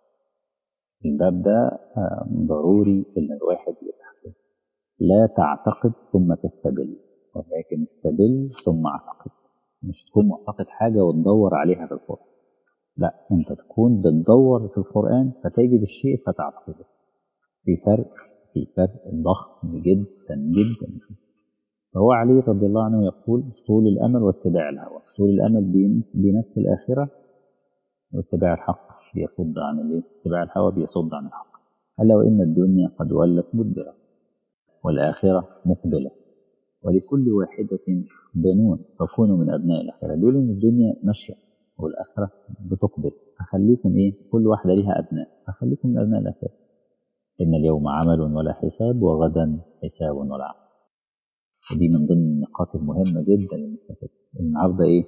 الباب ده ضروري ان الواحد يبحث. لا تعتقد ثم تستدل، ولكن استدل ثم اعتقد. مش تكون معتقد حاجه وتدور عليها في القران، لا انت تكون بتدور في القران فتجد الشيء فتعتقده. في فرق، في فرق ضخم جدا جدا. فهو علي رضي الله عنه يقول طول الامل واتباع الهوى. طول الامل بنفس الاخره، واتباع الحق بيصد عن الايه؟ اتباع الهوى بيصد عن الحق. الا وان الدنيا قد ولت مدبره والاخره مقبله ولكل واحده بنون فكونوا من ابناء الاخره. دول ان الدنيا ماشيه والاخره بتقبل، فخليكم ايه؟ كل واحده ليها ابناء، فخليكم من ابناء الاخره. ان اليوم عمل ولا حساب وغدا حساب ولا عمل. ودي من ضمن النقاط المهمه جدا للمستفيد. النهارده ايه؟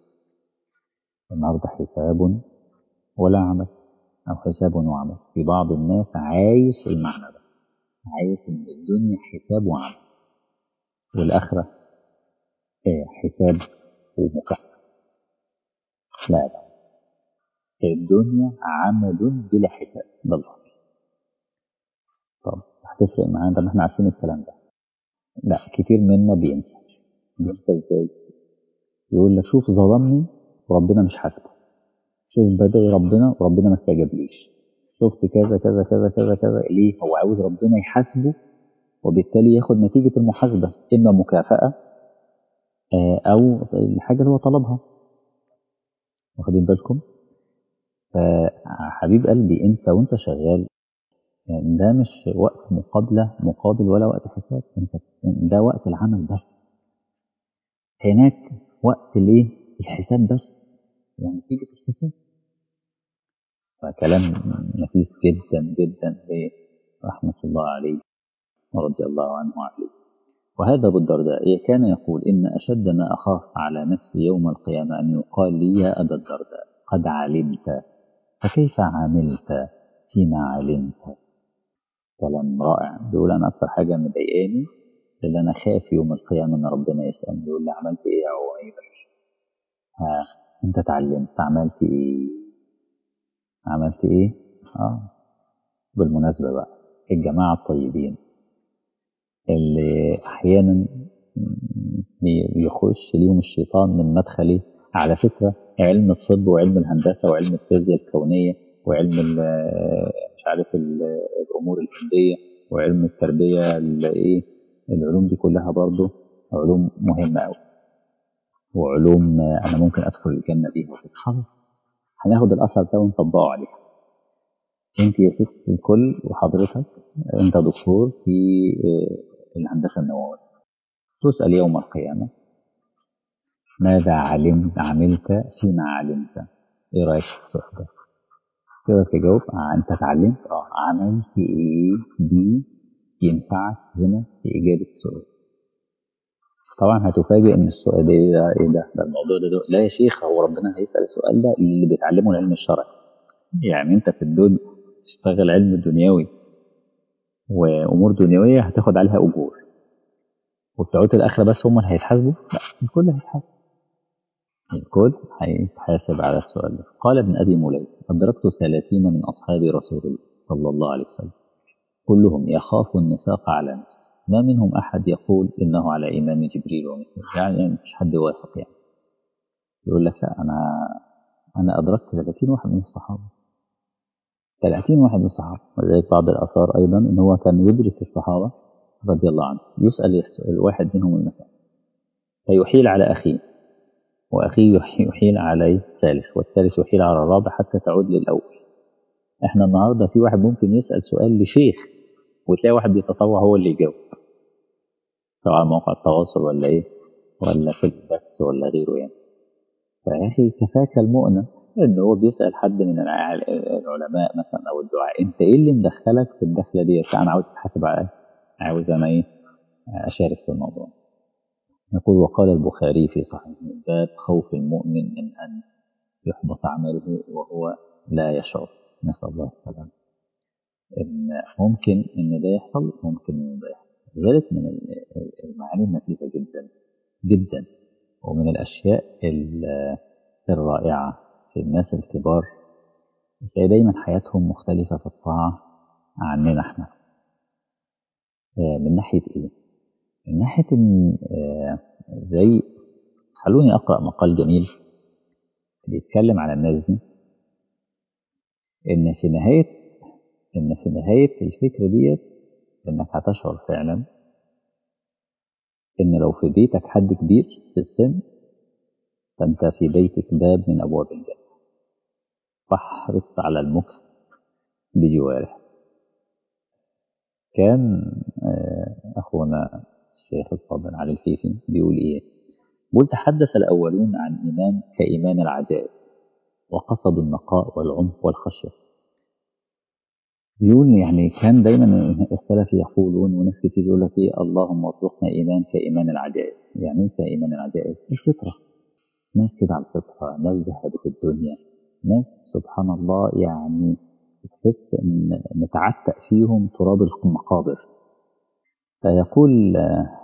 النهارده حساب ولا عمل أو حساب وعمل. في بعض الناس عايش المعنى ده، عايش إن الدنيا حساب وعمل والآخرة إيه؟ حساب ومكافأة. لا لا، الدنيا عمل بلا حساب، ده الأصل. طب هتفرق معانا ده؟ ما احنا عارفين الكلام ده. لا كتير منا بينسى. بينسى ازاي؟ يقول لك شوف ظلمني وربنا مش حاسبه، شوف بدعي ربنا وربنا ما استجابليش، شفت كذا كذا كذا كذا كذا. ليه؟ هو عاوز ربنا يحاسبه وبالتالي ياخد نتيجة المحاسبة، إما مكافأة أو الحاجة اللي هو طلبها. واخدين بالكم؟ فحبيب قلبي أنت وأنت شغال يعني ده مش وقت مقابلة مقابل ولا وقت حساب، أنت ده وقت العمل بس. هناك وقت ليه؟ الحساب بس، يعني نتيجة الحساب. فكلام نفيس جدا جدا رحمة الله عليه ورضي الله عنه عليه. وهذا أبو الدرداء كان يقول إن أشد ما أخاف على نفسي يوم القيامة أن يقال لي يا أبا الدرداء قد علمت فكيف عملت فيما علمت. كلام رائع. بيقول أنا أكثر حاجة مضايقاني اللي أنا خايف يوم القيامة أن ربنا يسألني يقول لي عملت إيه يا عمير؟ ها أنت اتعلمت عملت إيه؟ عملت إيه؟ آه بالمناسبة بقى الجماعة الطيبين اللي أحيانا بيخش ليهم الشيطان من مدخلي. على فكرة علم الطب وعلم الهندسة وعلم الفيزياء الكونية وعلم مش عارف الأمور الهندية وعلم التربية الايه، العلوم دي كلها برضو علوم مهمة أوي، وعلوم أنا ممكن أدخل الجنة بيها. خلاص هناخد الأثر ده ونطبقه عليها. أنت يا ست الكل وحضرتك أنت دكتور في الهندسة النووية، تسأل يوم القيامة ماذا علمت عملت فيما علمت؟ ايه رايك في السؤال ده؟ تقدر تجاوب آه انت اتعلمت اه عملت ايه دي ينفعك هنا في إجابة السؤال. طبعا هتفاجئ ان السؤال ده ايه ده, إيه ده, ده الموضوع ده, ده لا يا شيخ، هو ربنا هيسأل السؤال ده اللي بيتعلمه العلم الشرعي. يعني انت في الدنيا تشتغل علم دنيوي وامور دنيويه هتاخد عليها اجور، وبتوعات الاخره بس هم اللي هيتحاسبوا؟ لا، الكل هيتحاسب، الكل هيتحاسب على السؤال ده. قال ابن ابي مليك: ادركت ثلاثين من اصحاب رسول الله صلى الله عليه وسلم كلهم يخاف النفاق على نفسه، ما منهم احد يقول انه على امام جبريل ومثله. يعني مش حد واثق يعني يقول لك لا انا انا ادركت ثلاثين واحد من الصحابه، ثلاثين واحد من الصحابه. ولذلك بعض الاثار ايضا ان هو كان يدرك الصحابه رضي الله عنه، يسال الواحد منهم المسألة فيحيل على اخيه، واخيه يحيل عليه الثالث، والثالث يحيل على الرابع حتى تعود للاول. احنا النهارده في واحد ممكن يسال سؤال لشيخ وتلاقي واحد بيتطوع هو اللي يجاوب، سواء على مواقع التواصل ولا ايه ولا في البث ولا غيره يعني. فيا اخي كفاك المؤنة ان هو بيسال حد من العلماء مثلا او الدعاء، انت ايه اللي مدخلك في الدخله دي؟ انا عاوز اتحاسب على، عاوز انا ايه اشارك في الموضوع. يقول: وقال البخاري في صحيح باب خوف المؤمن من ان يحبط عمله وهو لا يشعر. نسال الله السلامه. ان ممكن ان ده يحصل، ممكن ان ده يحصل. لذلك من المعاني النفيسه جدا جدا، ومن الاشياء الرائعه في الناس الكبار، تلاقي دايما حياتهم مختلفه في الطاعه عننا احنا. من ناحيه ايه؟ من ناحيه ان زي، خلوني اقرا مقال جميل بيتكلم على الناس دي، ان في نهايه ان في نهايه الفكره ديت انك هتشعر فعلا ان لو في بيتك حد كبير في السن فانت في بيتك باب من ابواب الجنه، فاحرص على المكس بجواره. كان اخونا الشيخ الفاضل علي الفيفي بيقول ايه؟ بيقول: تحدث الاولون عن ايمان كايمان العجائز، وقصدوا النقاء والعمق والخشيه. بيقول يعني كان دايما السلف يقولون، وناس كتير يقول لك ايه: اللهم ارزقنا ايمان كايمان العجائز. يعني ايه كايمان العجائز؟ الفطره، ناس كده على الفطره، ناس زهدوا في الدنيا، ناس سبحان الله يعني تحس ان متعتق فيهم تراب المقابر. فيقول: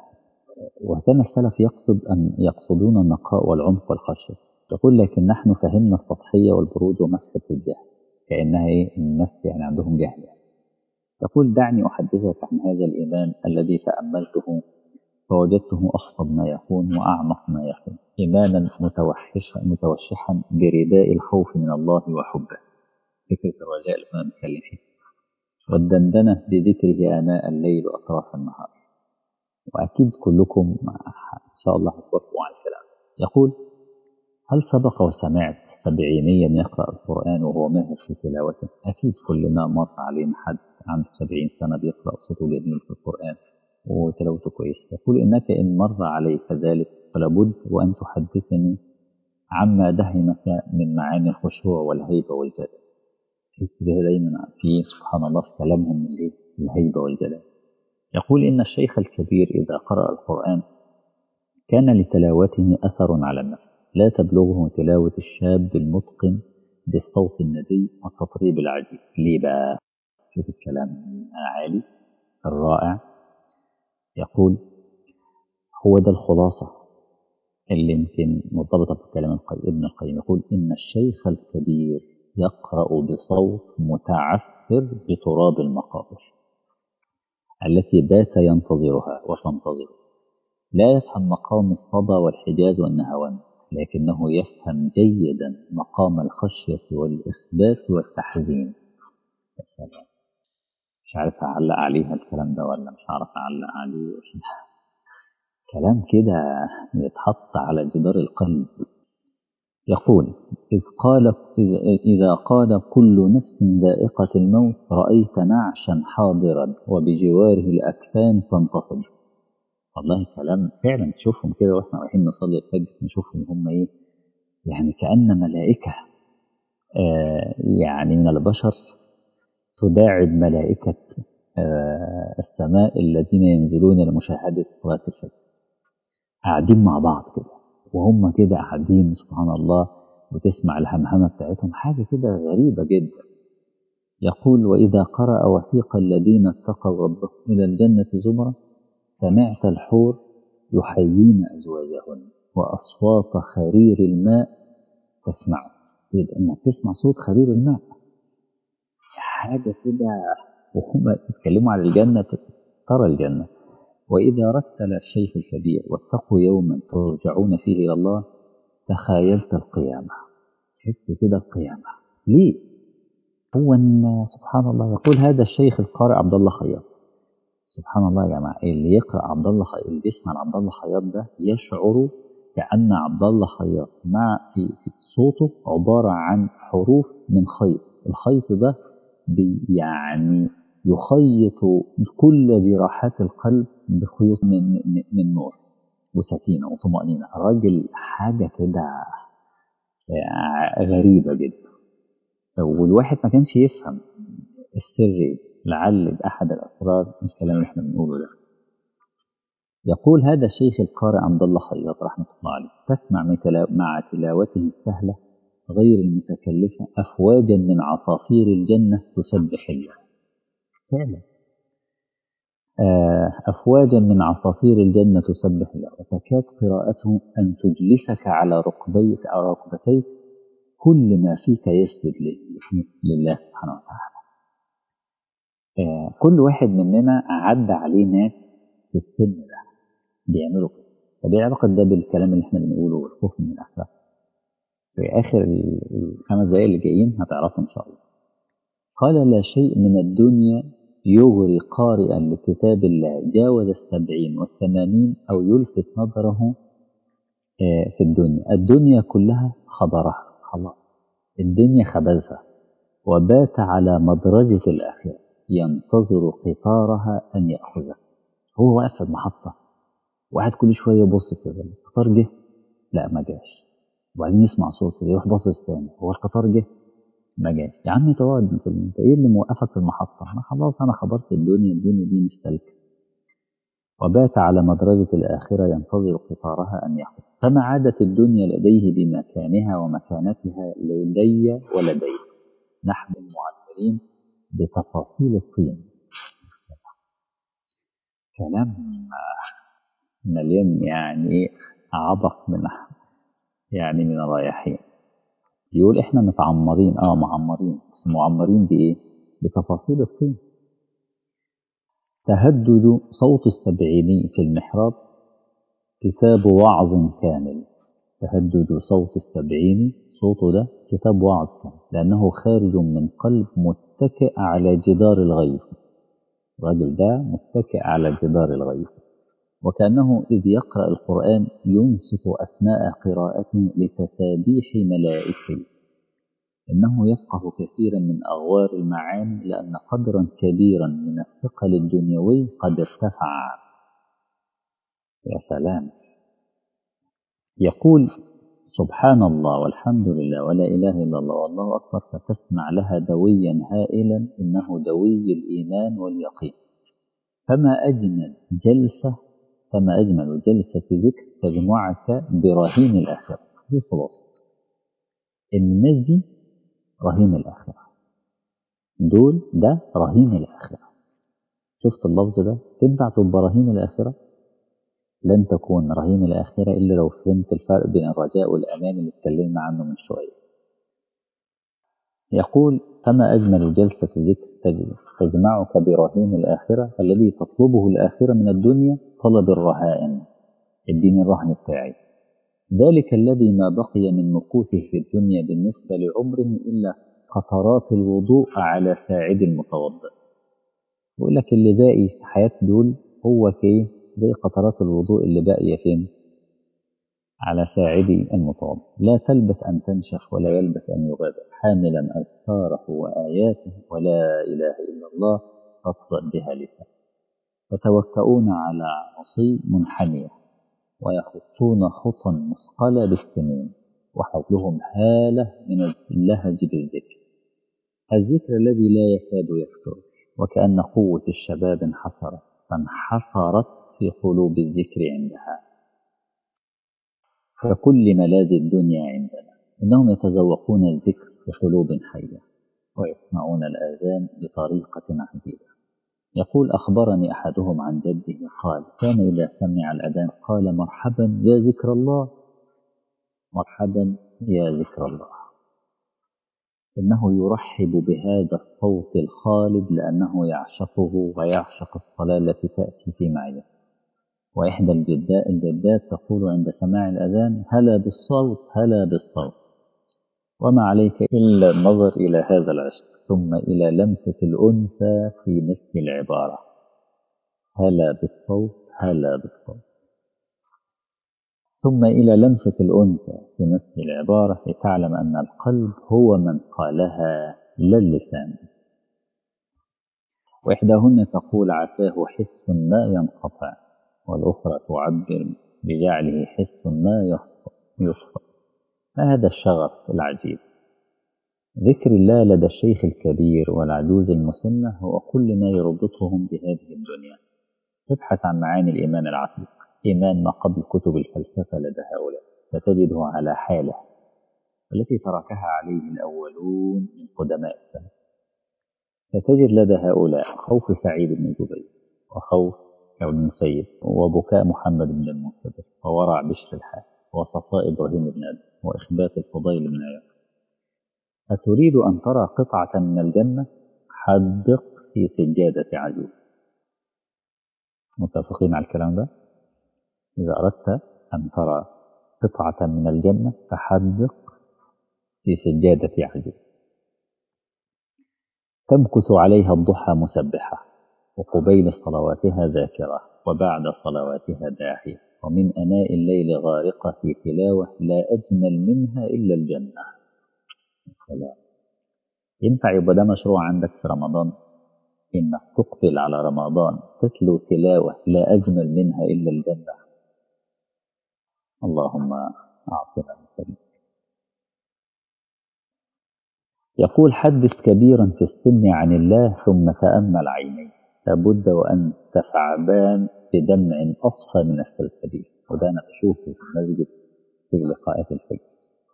وكان السلف يقصد ان يقصدون النقاء والعمق والخشيه. يقول: لكن نحن فهمنا السطحيه والبرود ومسحه الجهل، كانها ايه؟ الناس يعني عندهم جهل. يقول: دعني أحدثك عن هذا الإيمان الذي تأملته فوجدته أخصب ما يكون وأعمق ما يكون، إيمانا متوحشا متوشحا برداء الخوف من الله وحبه. فكرة الرجاء اللي كنا بنتكلم فيه، والدندنة بذكره آناء الليل وأطراف النهار. وأكيد كلكم إن شاء الله هتوافقوا على الكلام. يقول: هل سبق وسمعت سبعينيا يقرأ القرآن وهو ماهر في تلاوته؟ أكيد كلنا مر علينا حد عنده سبعين سنة بيقرأ صوته جميل في القرآن وتلاوته كويسة. يقول: إنك إن مر عليك ذلك فلا بد وأن تحدثني عما دهمك من معاني الخشوع والهيبة والجلال. تحس بها دايما في سبحان الله في كلامهم من الهيبة والجلال. يقول: إن الشيخ الكبير إذا قرأ القرآن كان لتلاوته أثر على النفس لا تبلغه تلاوة الشاب المتقن بالصوت الندي والتطريب العجيب. ليه بقى؟ شوف الكلام العالي الرائع. يقول: هو ده الخلاصة اللي يمكن مرتبطة بكلام ابن القيم. يقول: إن الشيخ الكبير يقرأ بصوت متعثر بتراب المقابر التي بات ينتظرها وتنتظره. لا يفهم مقام الصدى والحجاز والنهوان، لكنه يفهم جيدا مقام الخشية والإخبات والتحزين. يا سلام، مش عارف أعلق عليها الكلام ده ولا مش عارف أعلق عليه. كلام كده يتحط على جدار القلب. يقول: إذ قال إذا قال كل نفس ذائقة الموت رأيت نعشا حاضرا وبجواره الأكفان تنتصب. والله كلام فعلا تشوفهم كده واحنا رايحين نصلي الفجر، نشوفهم هم ايه يعني كأن ملائكة آه يعني من البشر تداعب ملائكة آه السماء الذين ينزلون لمشاهدة صلاة الفجر، قاعدين مع بعض كده وهم كده قاعدين سبحان الله، وتسمع الهمهمة بتاعتهم حاجة كده غريبة جدا. يقول: وإذا قرأ وسيق الذين اتقوا ربهم إلى الجنة زمرا سمعت الحور يحيين أزواجهن وأصوات خرير الماء تسمع. إيه ده؟ إنك تسمع صوت خرير الماء، حاجة كده. وهم يتكلموا على الجنة ترى الجنة. وإذا رتل الشيخ الكبير واتقوا يوما ترجعون فيه إلى الله تخيلت القيامة، تحس كده القيامة. ليه؟ هو أن سبحان الله يقول هذا الشيخ القارئ عبد الله خياط، سبحان الله يا جماعة، اللي يقرأ عبد الله خياط، اللي يسمع عبد الله خياط ده يشعر كأن عبد الله خياط مع في, في صوته عبارة عن حروف من خيط. الخيط ده يعني يخيط كل جراحات القلب بخيوط من, من, من نور وسكينة وطمأنينة. راجل حاجة كده غريبة جدا، والواحد ما كانش يفهم السر لعل بأحد الأسرار الكلام اللي احنا بنقوله ده. يقول هذا الشيخ القارئ عبد الله خياط رحمة الله عليه: تسمع مع تلاوته السهلة غير المتكلفة أفواجا من عصافير الجنة تسبح الله. فعلا أفواجا من عصافير الجنة تسبح الله، وتكاد قراءته أن تجلسك على ركبيك أو ركبتيك، كل ما فيك يسجد لله سبحانه وتعالى. كل واحد مننا عدى عليه ناس في السن ده بيعملوا كده. طب ايه علاقة ده بالكلام اللي احنا بنقوله والخوف من الآخرة؟ في آخر الخمس دقايق اللي جايين هتعرفوا إن شاء الله. قال: لا شيء من الدنيا يغري قارئا لكتاب الله جاوز السبعين والثمانين أو يلفت نظره في الدنيا. الدنيا كلها خبرها خلاص، الدنيا خبزها، وبات على مدرجة الآخرة ينتظر قطارها أن يأخذه. هو واقف في المحطة واحد كل شوية يبص كده، القطار جه؟ لا ما جاش. وبعدين يسمع صوت يروح باصص تاني، هو القطار جه؟ ما جاش. يا عم تقعد، انت ايه اللي موقفك في المحطة؟ انا خلاص انا خبرت الدنيا، الدنيا دي مستلكة. وبات على مدرجة الآخرة ينتظر قطارها أن يأخذ، فما عادت الدنيا لديه بمكانها ومكانتها لدي ولديه، نحن المعمرين بتفاصيل الطين. كلام مليان يعني عبق من يعني من الرايحين. يقول احنا متعمرين، اه معمرين، بس معمرين بايه؟ بتفاصيل الطين. تهدد صوت السبعيني في المحراب كتاب وعظ كامل. تهدد صوت السبعيني، صوته ده كتاب وعظ كامل، لأنه خارج من قلب متكئ على جدار الغيب. الراجل ده متكئ على جدار الغيب، وكأنه إذ يقرأ القرآن ينصت أثناء قراءته لتسابيح ملائكته. إنه يفقه كثيرا من أغوار المعاني، لأن قدرا كبيرا من الثقل الدنيوي قد ارتفع. يا سلام. يقول: سبحان الله والحمد لله ولا إله إلا الله والله أكبر، فتسمع لها دويا هائلا، إنه دوي الإيمان واليقين. فما أجمل جلسة فما أجمل جلسة ذكر تجمعك برهين الآخرة. دي خلاصة الناس دي، رهين الآخرة دول، ده رهين الآخرة. شفت اللفظ ده؟ تنفع تبقى رهين الآخرة؟ لن تكون رهين الآخرة إلا لو فهمت الفرق بين الرجاء والأمان اللي اتكلمنا عنه من شوية. يقول: فما أجمل جلسة ذكر تجمعك برهين الآخرة الذي تطلبه الآخرة من الدنيا طلب الرهائن. الدين الرهن بتاعي، ذلك الذي ما بقي من مكوثه في الدنيا بالنسبة لعمره إلا قطرات الوضوء على ساعد المتوضئ. يقول لك اللي باقي في حياة دول هو كيه زي قطرات الوضوء اللي باقية فين؟ على ساعد المتوضئ. لا تلبث أن تنشف ولا يلبث أن يغادر، حاملا أذكاره وآياته ولا إله إلا الله تطرأ بها لسان. يتوكؤون على عصي منحنية ويخطون خطا مثقلة بالسنين، وحولهم هالة من اللهج بالذكر، الذكر الذي لا يكاد يفتر وكأن قوة الشباب انحصرت فانحصرت في قلوب الذكر عندها. فكل ملاذ الدنيا عندنا إنهم يتذوقون الذكر في قلوب حية ويسمعون الآذان بطريقة عجيبة. يقول أخبرني أحدهم عن جده قال كان إذا سمع الأذان قال مرحبا يا ذكر الله، مرحبا يا ذكر الله. إنه يرحب بهذا الصوت الخالد لأنه يعشقه ويعشق الصلاة التي تأتي في معية. وإحدى الجدات تقول عند سماع الأذان هلا بالصوت هلا بالصوت، وما عليك إلا النظر إلى هذا العشق ثم إلى لمسة الأنثى في مثل العبارة هلا بالصوت هلا بالصوت، ثم إلى لمسة الأنثى في مثل العبارة لتعلم أن القلب هو من قالها لا اللسان. وإحداهن تقول عساه حس ما ينقطع، والأخرى تعبر بجعله حس ما يصفى. ما هذا الشغف العجيب؟ ذكر الله لدى الشيخ الكبير والعجوز المسنة هو كل ما يربطهم بهذه الدنيا. ابحث عن معاني الإيمان العتيق، إيمان ما قبل كتب الفلسفة لدى هؤلاء، ستجده على حاله التي تركها عليه الأولون من قدماء السلف. ستجد لدى هؤلاء خوف سعيد بن جبير، وخوف ابن المسيب، وبكاء محمد بن المنكدر، وورع بشر الحافظ، وصفاء إبراهيم بن أدم، وإخبات الفضيل بن عياض. أتريد أن ترى قطعة من الجنة؟ حدق في سجادة عجوز. متفقين على الكلام ده؟ إذا أردت أن ترى قطعة من الجنة فحدق في سجادة عجوز تمكث عليها الضحى مسبحة، وقبيل صلواتها ذاكرة، وبعد صلواتها داعية، ومن أناء الليل غارقة في تلاوة لا أجمل منها إلا الجنة. السلام. ينفع يبقى ده مشروع عندك في رمضان، إنك تقبل على رمضان تتلو تلاوة لا أجمل منها إلا الجنة. اللهم أعطنا الخير. يقول حدث كبيرا في السن عن الله ثم تأمل عينيه لابد وأن تفعبان بدمع أصفى من السلسبيل. وده أنا أشوفه في المسجد في لقاءات الفجر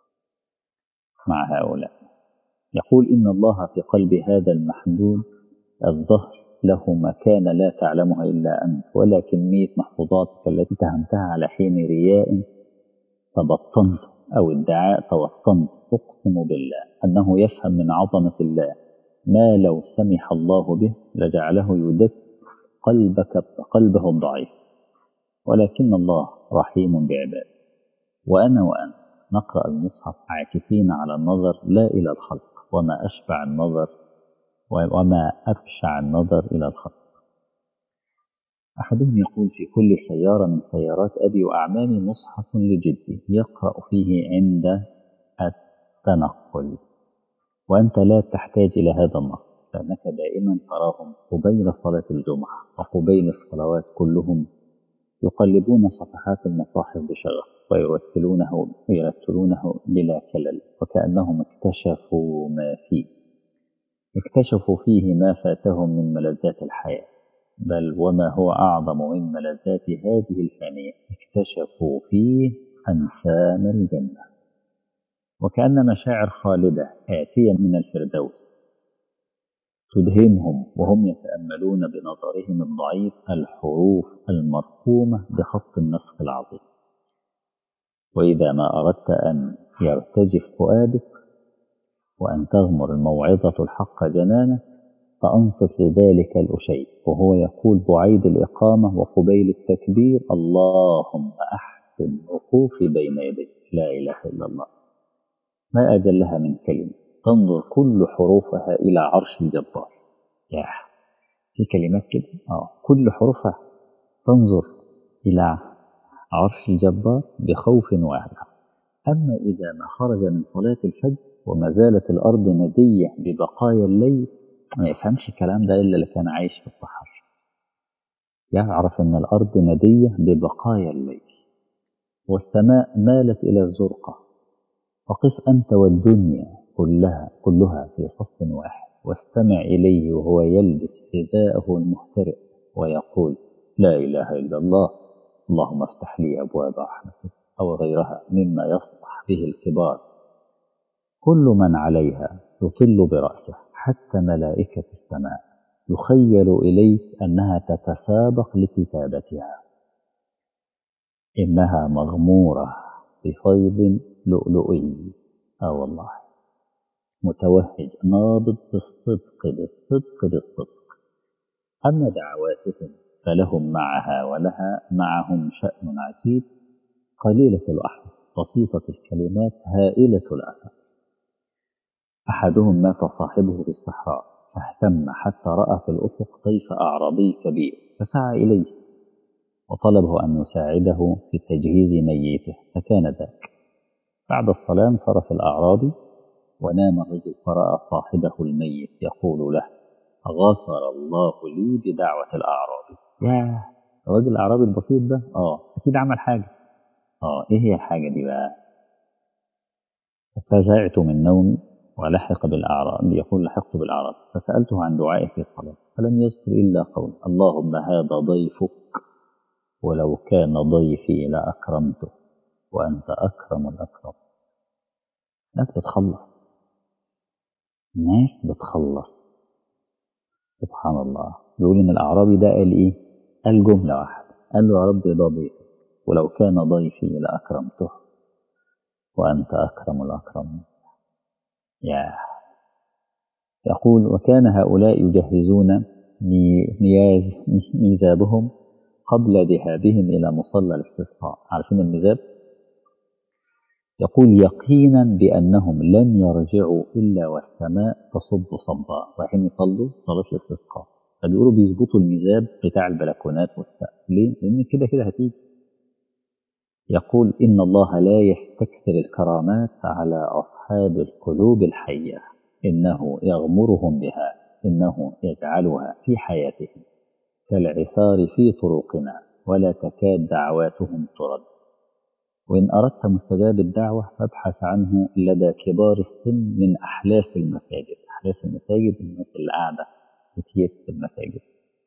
مع هؤلاء. يقول إن الله في قلب هذا المحدود الظهر له مكان لا تعلمها إلا أنت، ولا كمية محفوظاتك التي تهمتها على حين رياء تبطنت أو ادعاء توطنت. أقسم بالله أنه يفهم من عظمة الله ما لو سمح الله به لجعله يدك قلبك قلبه الضعيف، ولكن الله رحيم بعباده. وأنا وأنت نقرأ المصحف عاكفين على النظر لا إلى الخلق، وما أشبع النظر وما أبشع النظر إلى الخلق. أحدهم يقول في كل سيارة من سيارات أبي وأعمامي مصحف لجدي يقرأ فيه عند التنقل، وأنت لا تحتاج إلى هذا النص، فإنك دائما تراهم قبيل صلاة الجمعة وقبيل الصلوات كلهم يقلبون صفحات المصاحف بشغف ويرتلونه ويرتلونه بلا كلل، وكأنهم اكتشفوا ما فيه اكتشفوا فيه ما فاتهم من ملذات الحياة، بل وما هو أعظم من ملذات هذه الفانية، اكتشفوا فيه أنسام الجنة، وكأن مشاعر خالدة آتية من الفردوس تدهمهم وهم يتأملون بنظرهم الضعيف الحروف المرقومة بخط النسخ العظيم. وإذا ما أردت أن يرتجف فؤادك وأن تغمر الموعظة الحق جنانك فأنصت لذلك الأشيء وهو يقول بعيد الإقامة وقبيل التكبير اللهم أحسن وقوفي بين يديك. لا إله إلا الله، ما أجلها من كلمة تنظر كل حروفها إلى عرش الجبار. يا في كلمات كده آه كل حروفها تنظر إلى عرش الجبار بخوف وهلع. أما إذا ما خرج من صلاة الفجر وما زالت الأرض ندية ببقايا الليل ما يفهمش الكلام ده إلا اللي كان عايش في الصحراء، يعرف أن الأرض ندية ببقايا الليل والسماء مالت إلى الزرقة، فقف أنت والدنيا كلها كلها في صف واحد واستمع إليه وهو يلبس حذاءه المهترئ ويقول لا إله إلا الله، اللهم افتح لي أبواب رحمتك، أو غيرها مما يصلح به الكبار. كل من عليها يطل برأسه، حتى ملائكة السماء يخيل إليك أنها تتسابق لكتابتها، إنها مغمورة بفيض لؤلؤي. آه والله متوهج نابض بالصدق بالصدق بالصدق. أما دعواتهم فلهم معها ولها معهم شأن عجيب، قليلة الأحرف بسيطة الكلمات هائلة الأثر. أحدهم مات صاحبه في الصحراء فاهتم حتى رأى في الأفق طيف أعرابي كبير فسعى إليه وطلبه أن يساعده في تجهيز ميته، فكان ذاك. بعد الصلاة انصرف الأعرابي ونام الرجل فرأى صاحبه الميت يقول له غفر الله لي بدعوة الأعرابي. ياه، الراجل الأعرابي البسيط ده آه أكيد عمل حاجة. آه إيه هي الحاجة دي بقى؟ فزعت من نومي ولحق بالأعراب، يقول لحقت بالأعراب فسألته عن دعائه في الصلاة فلم يذكر إلا قول اللهم هذا ضيفك ولو كان ضيفي لأكرمته وأنت أكرم الأكرم. ناس بتخلص، ناس بتخلص سبحان الله. يقول إن الأعرابي ده قال إيه؟ قال جملة واحدة، قال له يا رب ده ضيفي ولو كان ضيفي لأكرمته وأنت أكرم الأكرم. يا يقول وكان هؤلاء يجهزون ميزابهم قبل ذهابهم إلى مصلى الاستسقاء. عارفين الميزاب؟ يقول يقينا بأنهم لن يرجعوا إلا والسماء تصب صبا، رايحين يصلوا صلاة الاستسقاء، فبيقولوا بيظبطوا الميزاب بتاع البلكونات والسقف. ليه؟ لأن كده كده هتيجي. يقول إن الله لا يستكثر الكرامات على أصحاب القلوب الحية، إنه يغمرهم بها، إنه يجعلها في حياتهم كالعثار في طرقنا ولا تكاد دعواتهم ترد. وإن أردت مستجاب الدعوة فابحث عنه لدى كبار السن من أحلاف المساجد. أحلاف المساجد الناس اللي قاعدة كتير في المساجد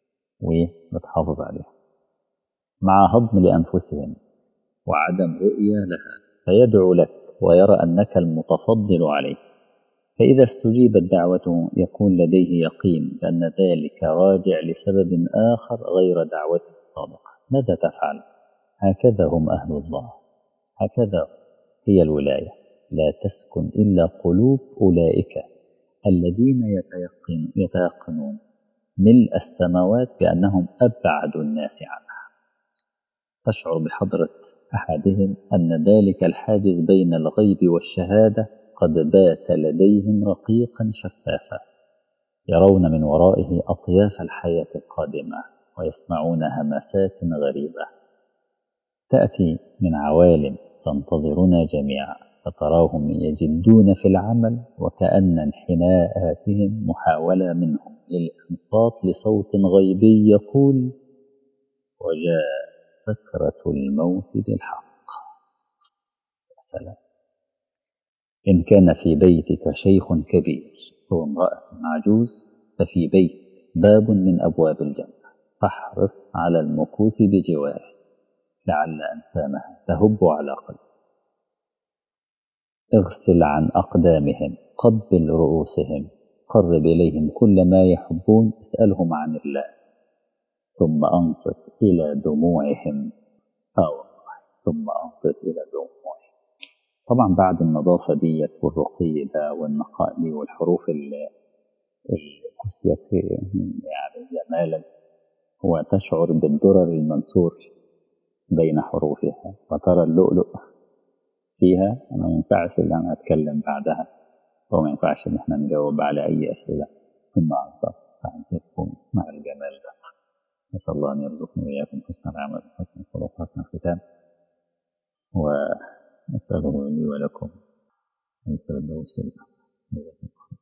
وبتحافظ عليها، مع هضم لأنفسهم وعدم رؤية لها، فيدعو لك ويرى أنك المتفضل عليه، فإذا استجيبت دعوته يكون لديه يقين بأن ذلك راجع لسبب آخر غير دعوته الصادقة. ماذا تفعل؟ هكذا هم أهل الله، هكذا هي الولاية، لا تسكن إلا قلوب أولئك الذين يتيقن يتيقنون ملء السماوات بأنهم أبعد الناس عنها. تشعر بحضرة أحدهم أن ذلك الحاجز بين الغيب والشهادة قد بات لديهم رقيقا شفافا، يرون من ورائه أطياف الحياة القادمة ويسمعون همسات غريبة تأتي من عوالم تنتظرنا جميعا، فتراهم يجدون في العمل وكأن انحناءاتهم محاولة منهم للإنصات لصوت غيبي يقول وجاء سكرة الموت بالحق. سلام. إن كان في بيتك شيخ كبير وامرأة عجوز ففي بيت باب من أبواب الجنة، فاحرص على المكوث بجواره لعل أنسامها تهب على قلبك. اغسل عن أقدامهم، قبل رؤوسهم، قرب إليهم كل ما يحبون، اسألهم عن الله، ثم أنصت إلى دموعهم أو ثم أنصت إلى دموعهم. طبعا بعد النظافة ديت والرقي ده والنقاء دي والحروف اللي كسيت يعني جمالا، هو تشعر بالدرر المنثور بين حروفها، وترى اللؤلؤ فيها. ما ينفعش إلا أن أتكلم بعدها، وما ينفعش إن احنا نجاوب على أي أسئلة ثم أنصت فأنصتكم مع الجمال ده. نسأل الله أن يرزقني وإياكم حسن العمل حسن الخلق حسن الختام، ونسأله لي ولكم الفردوس الأعلى.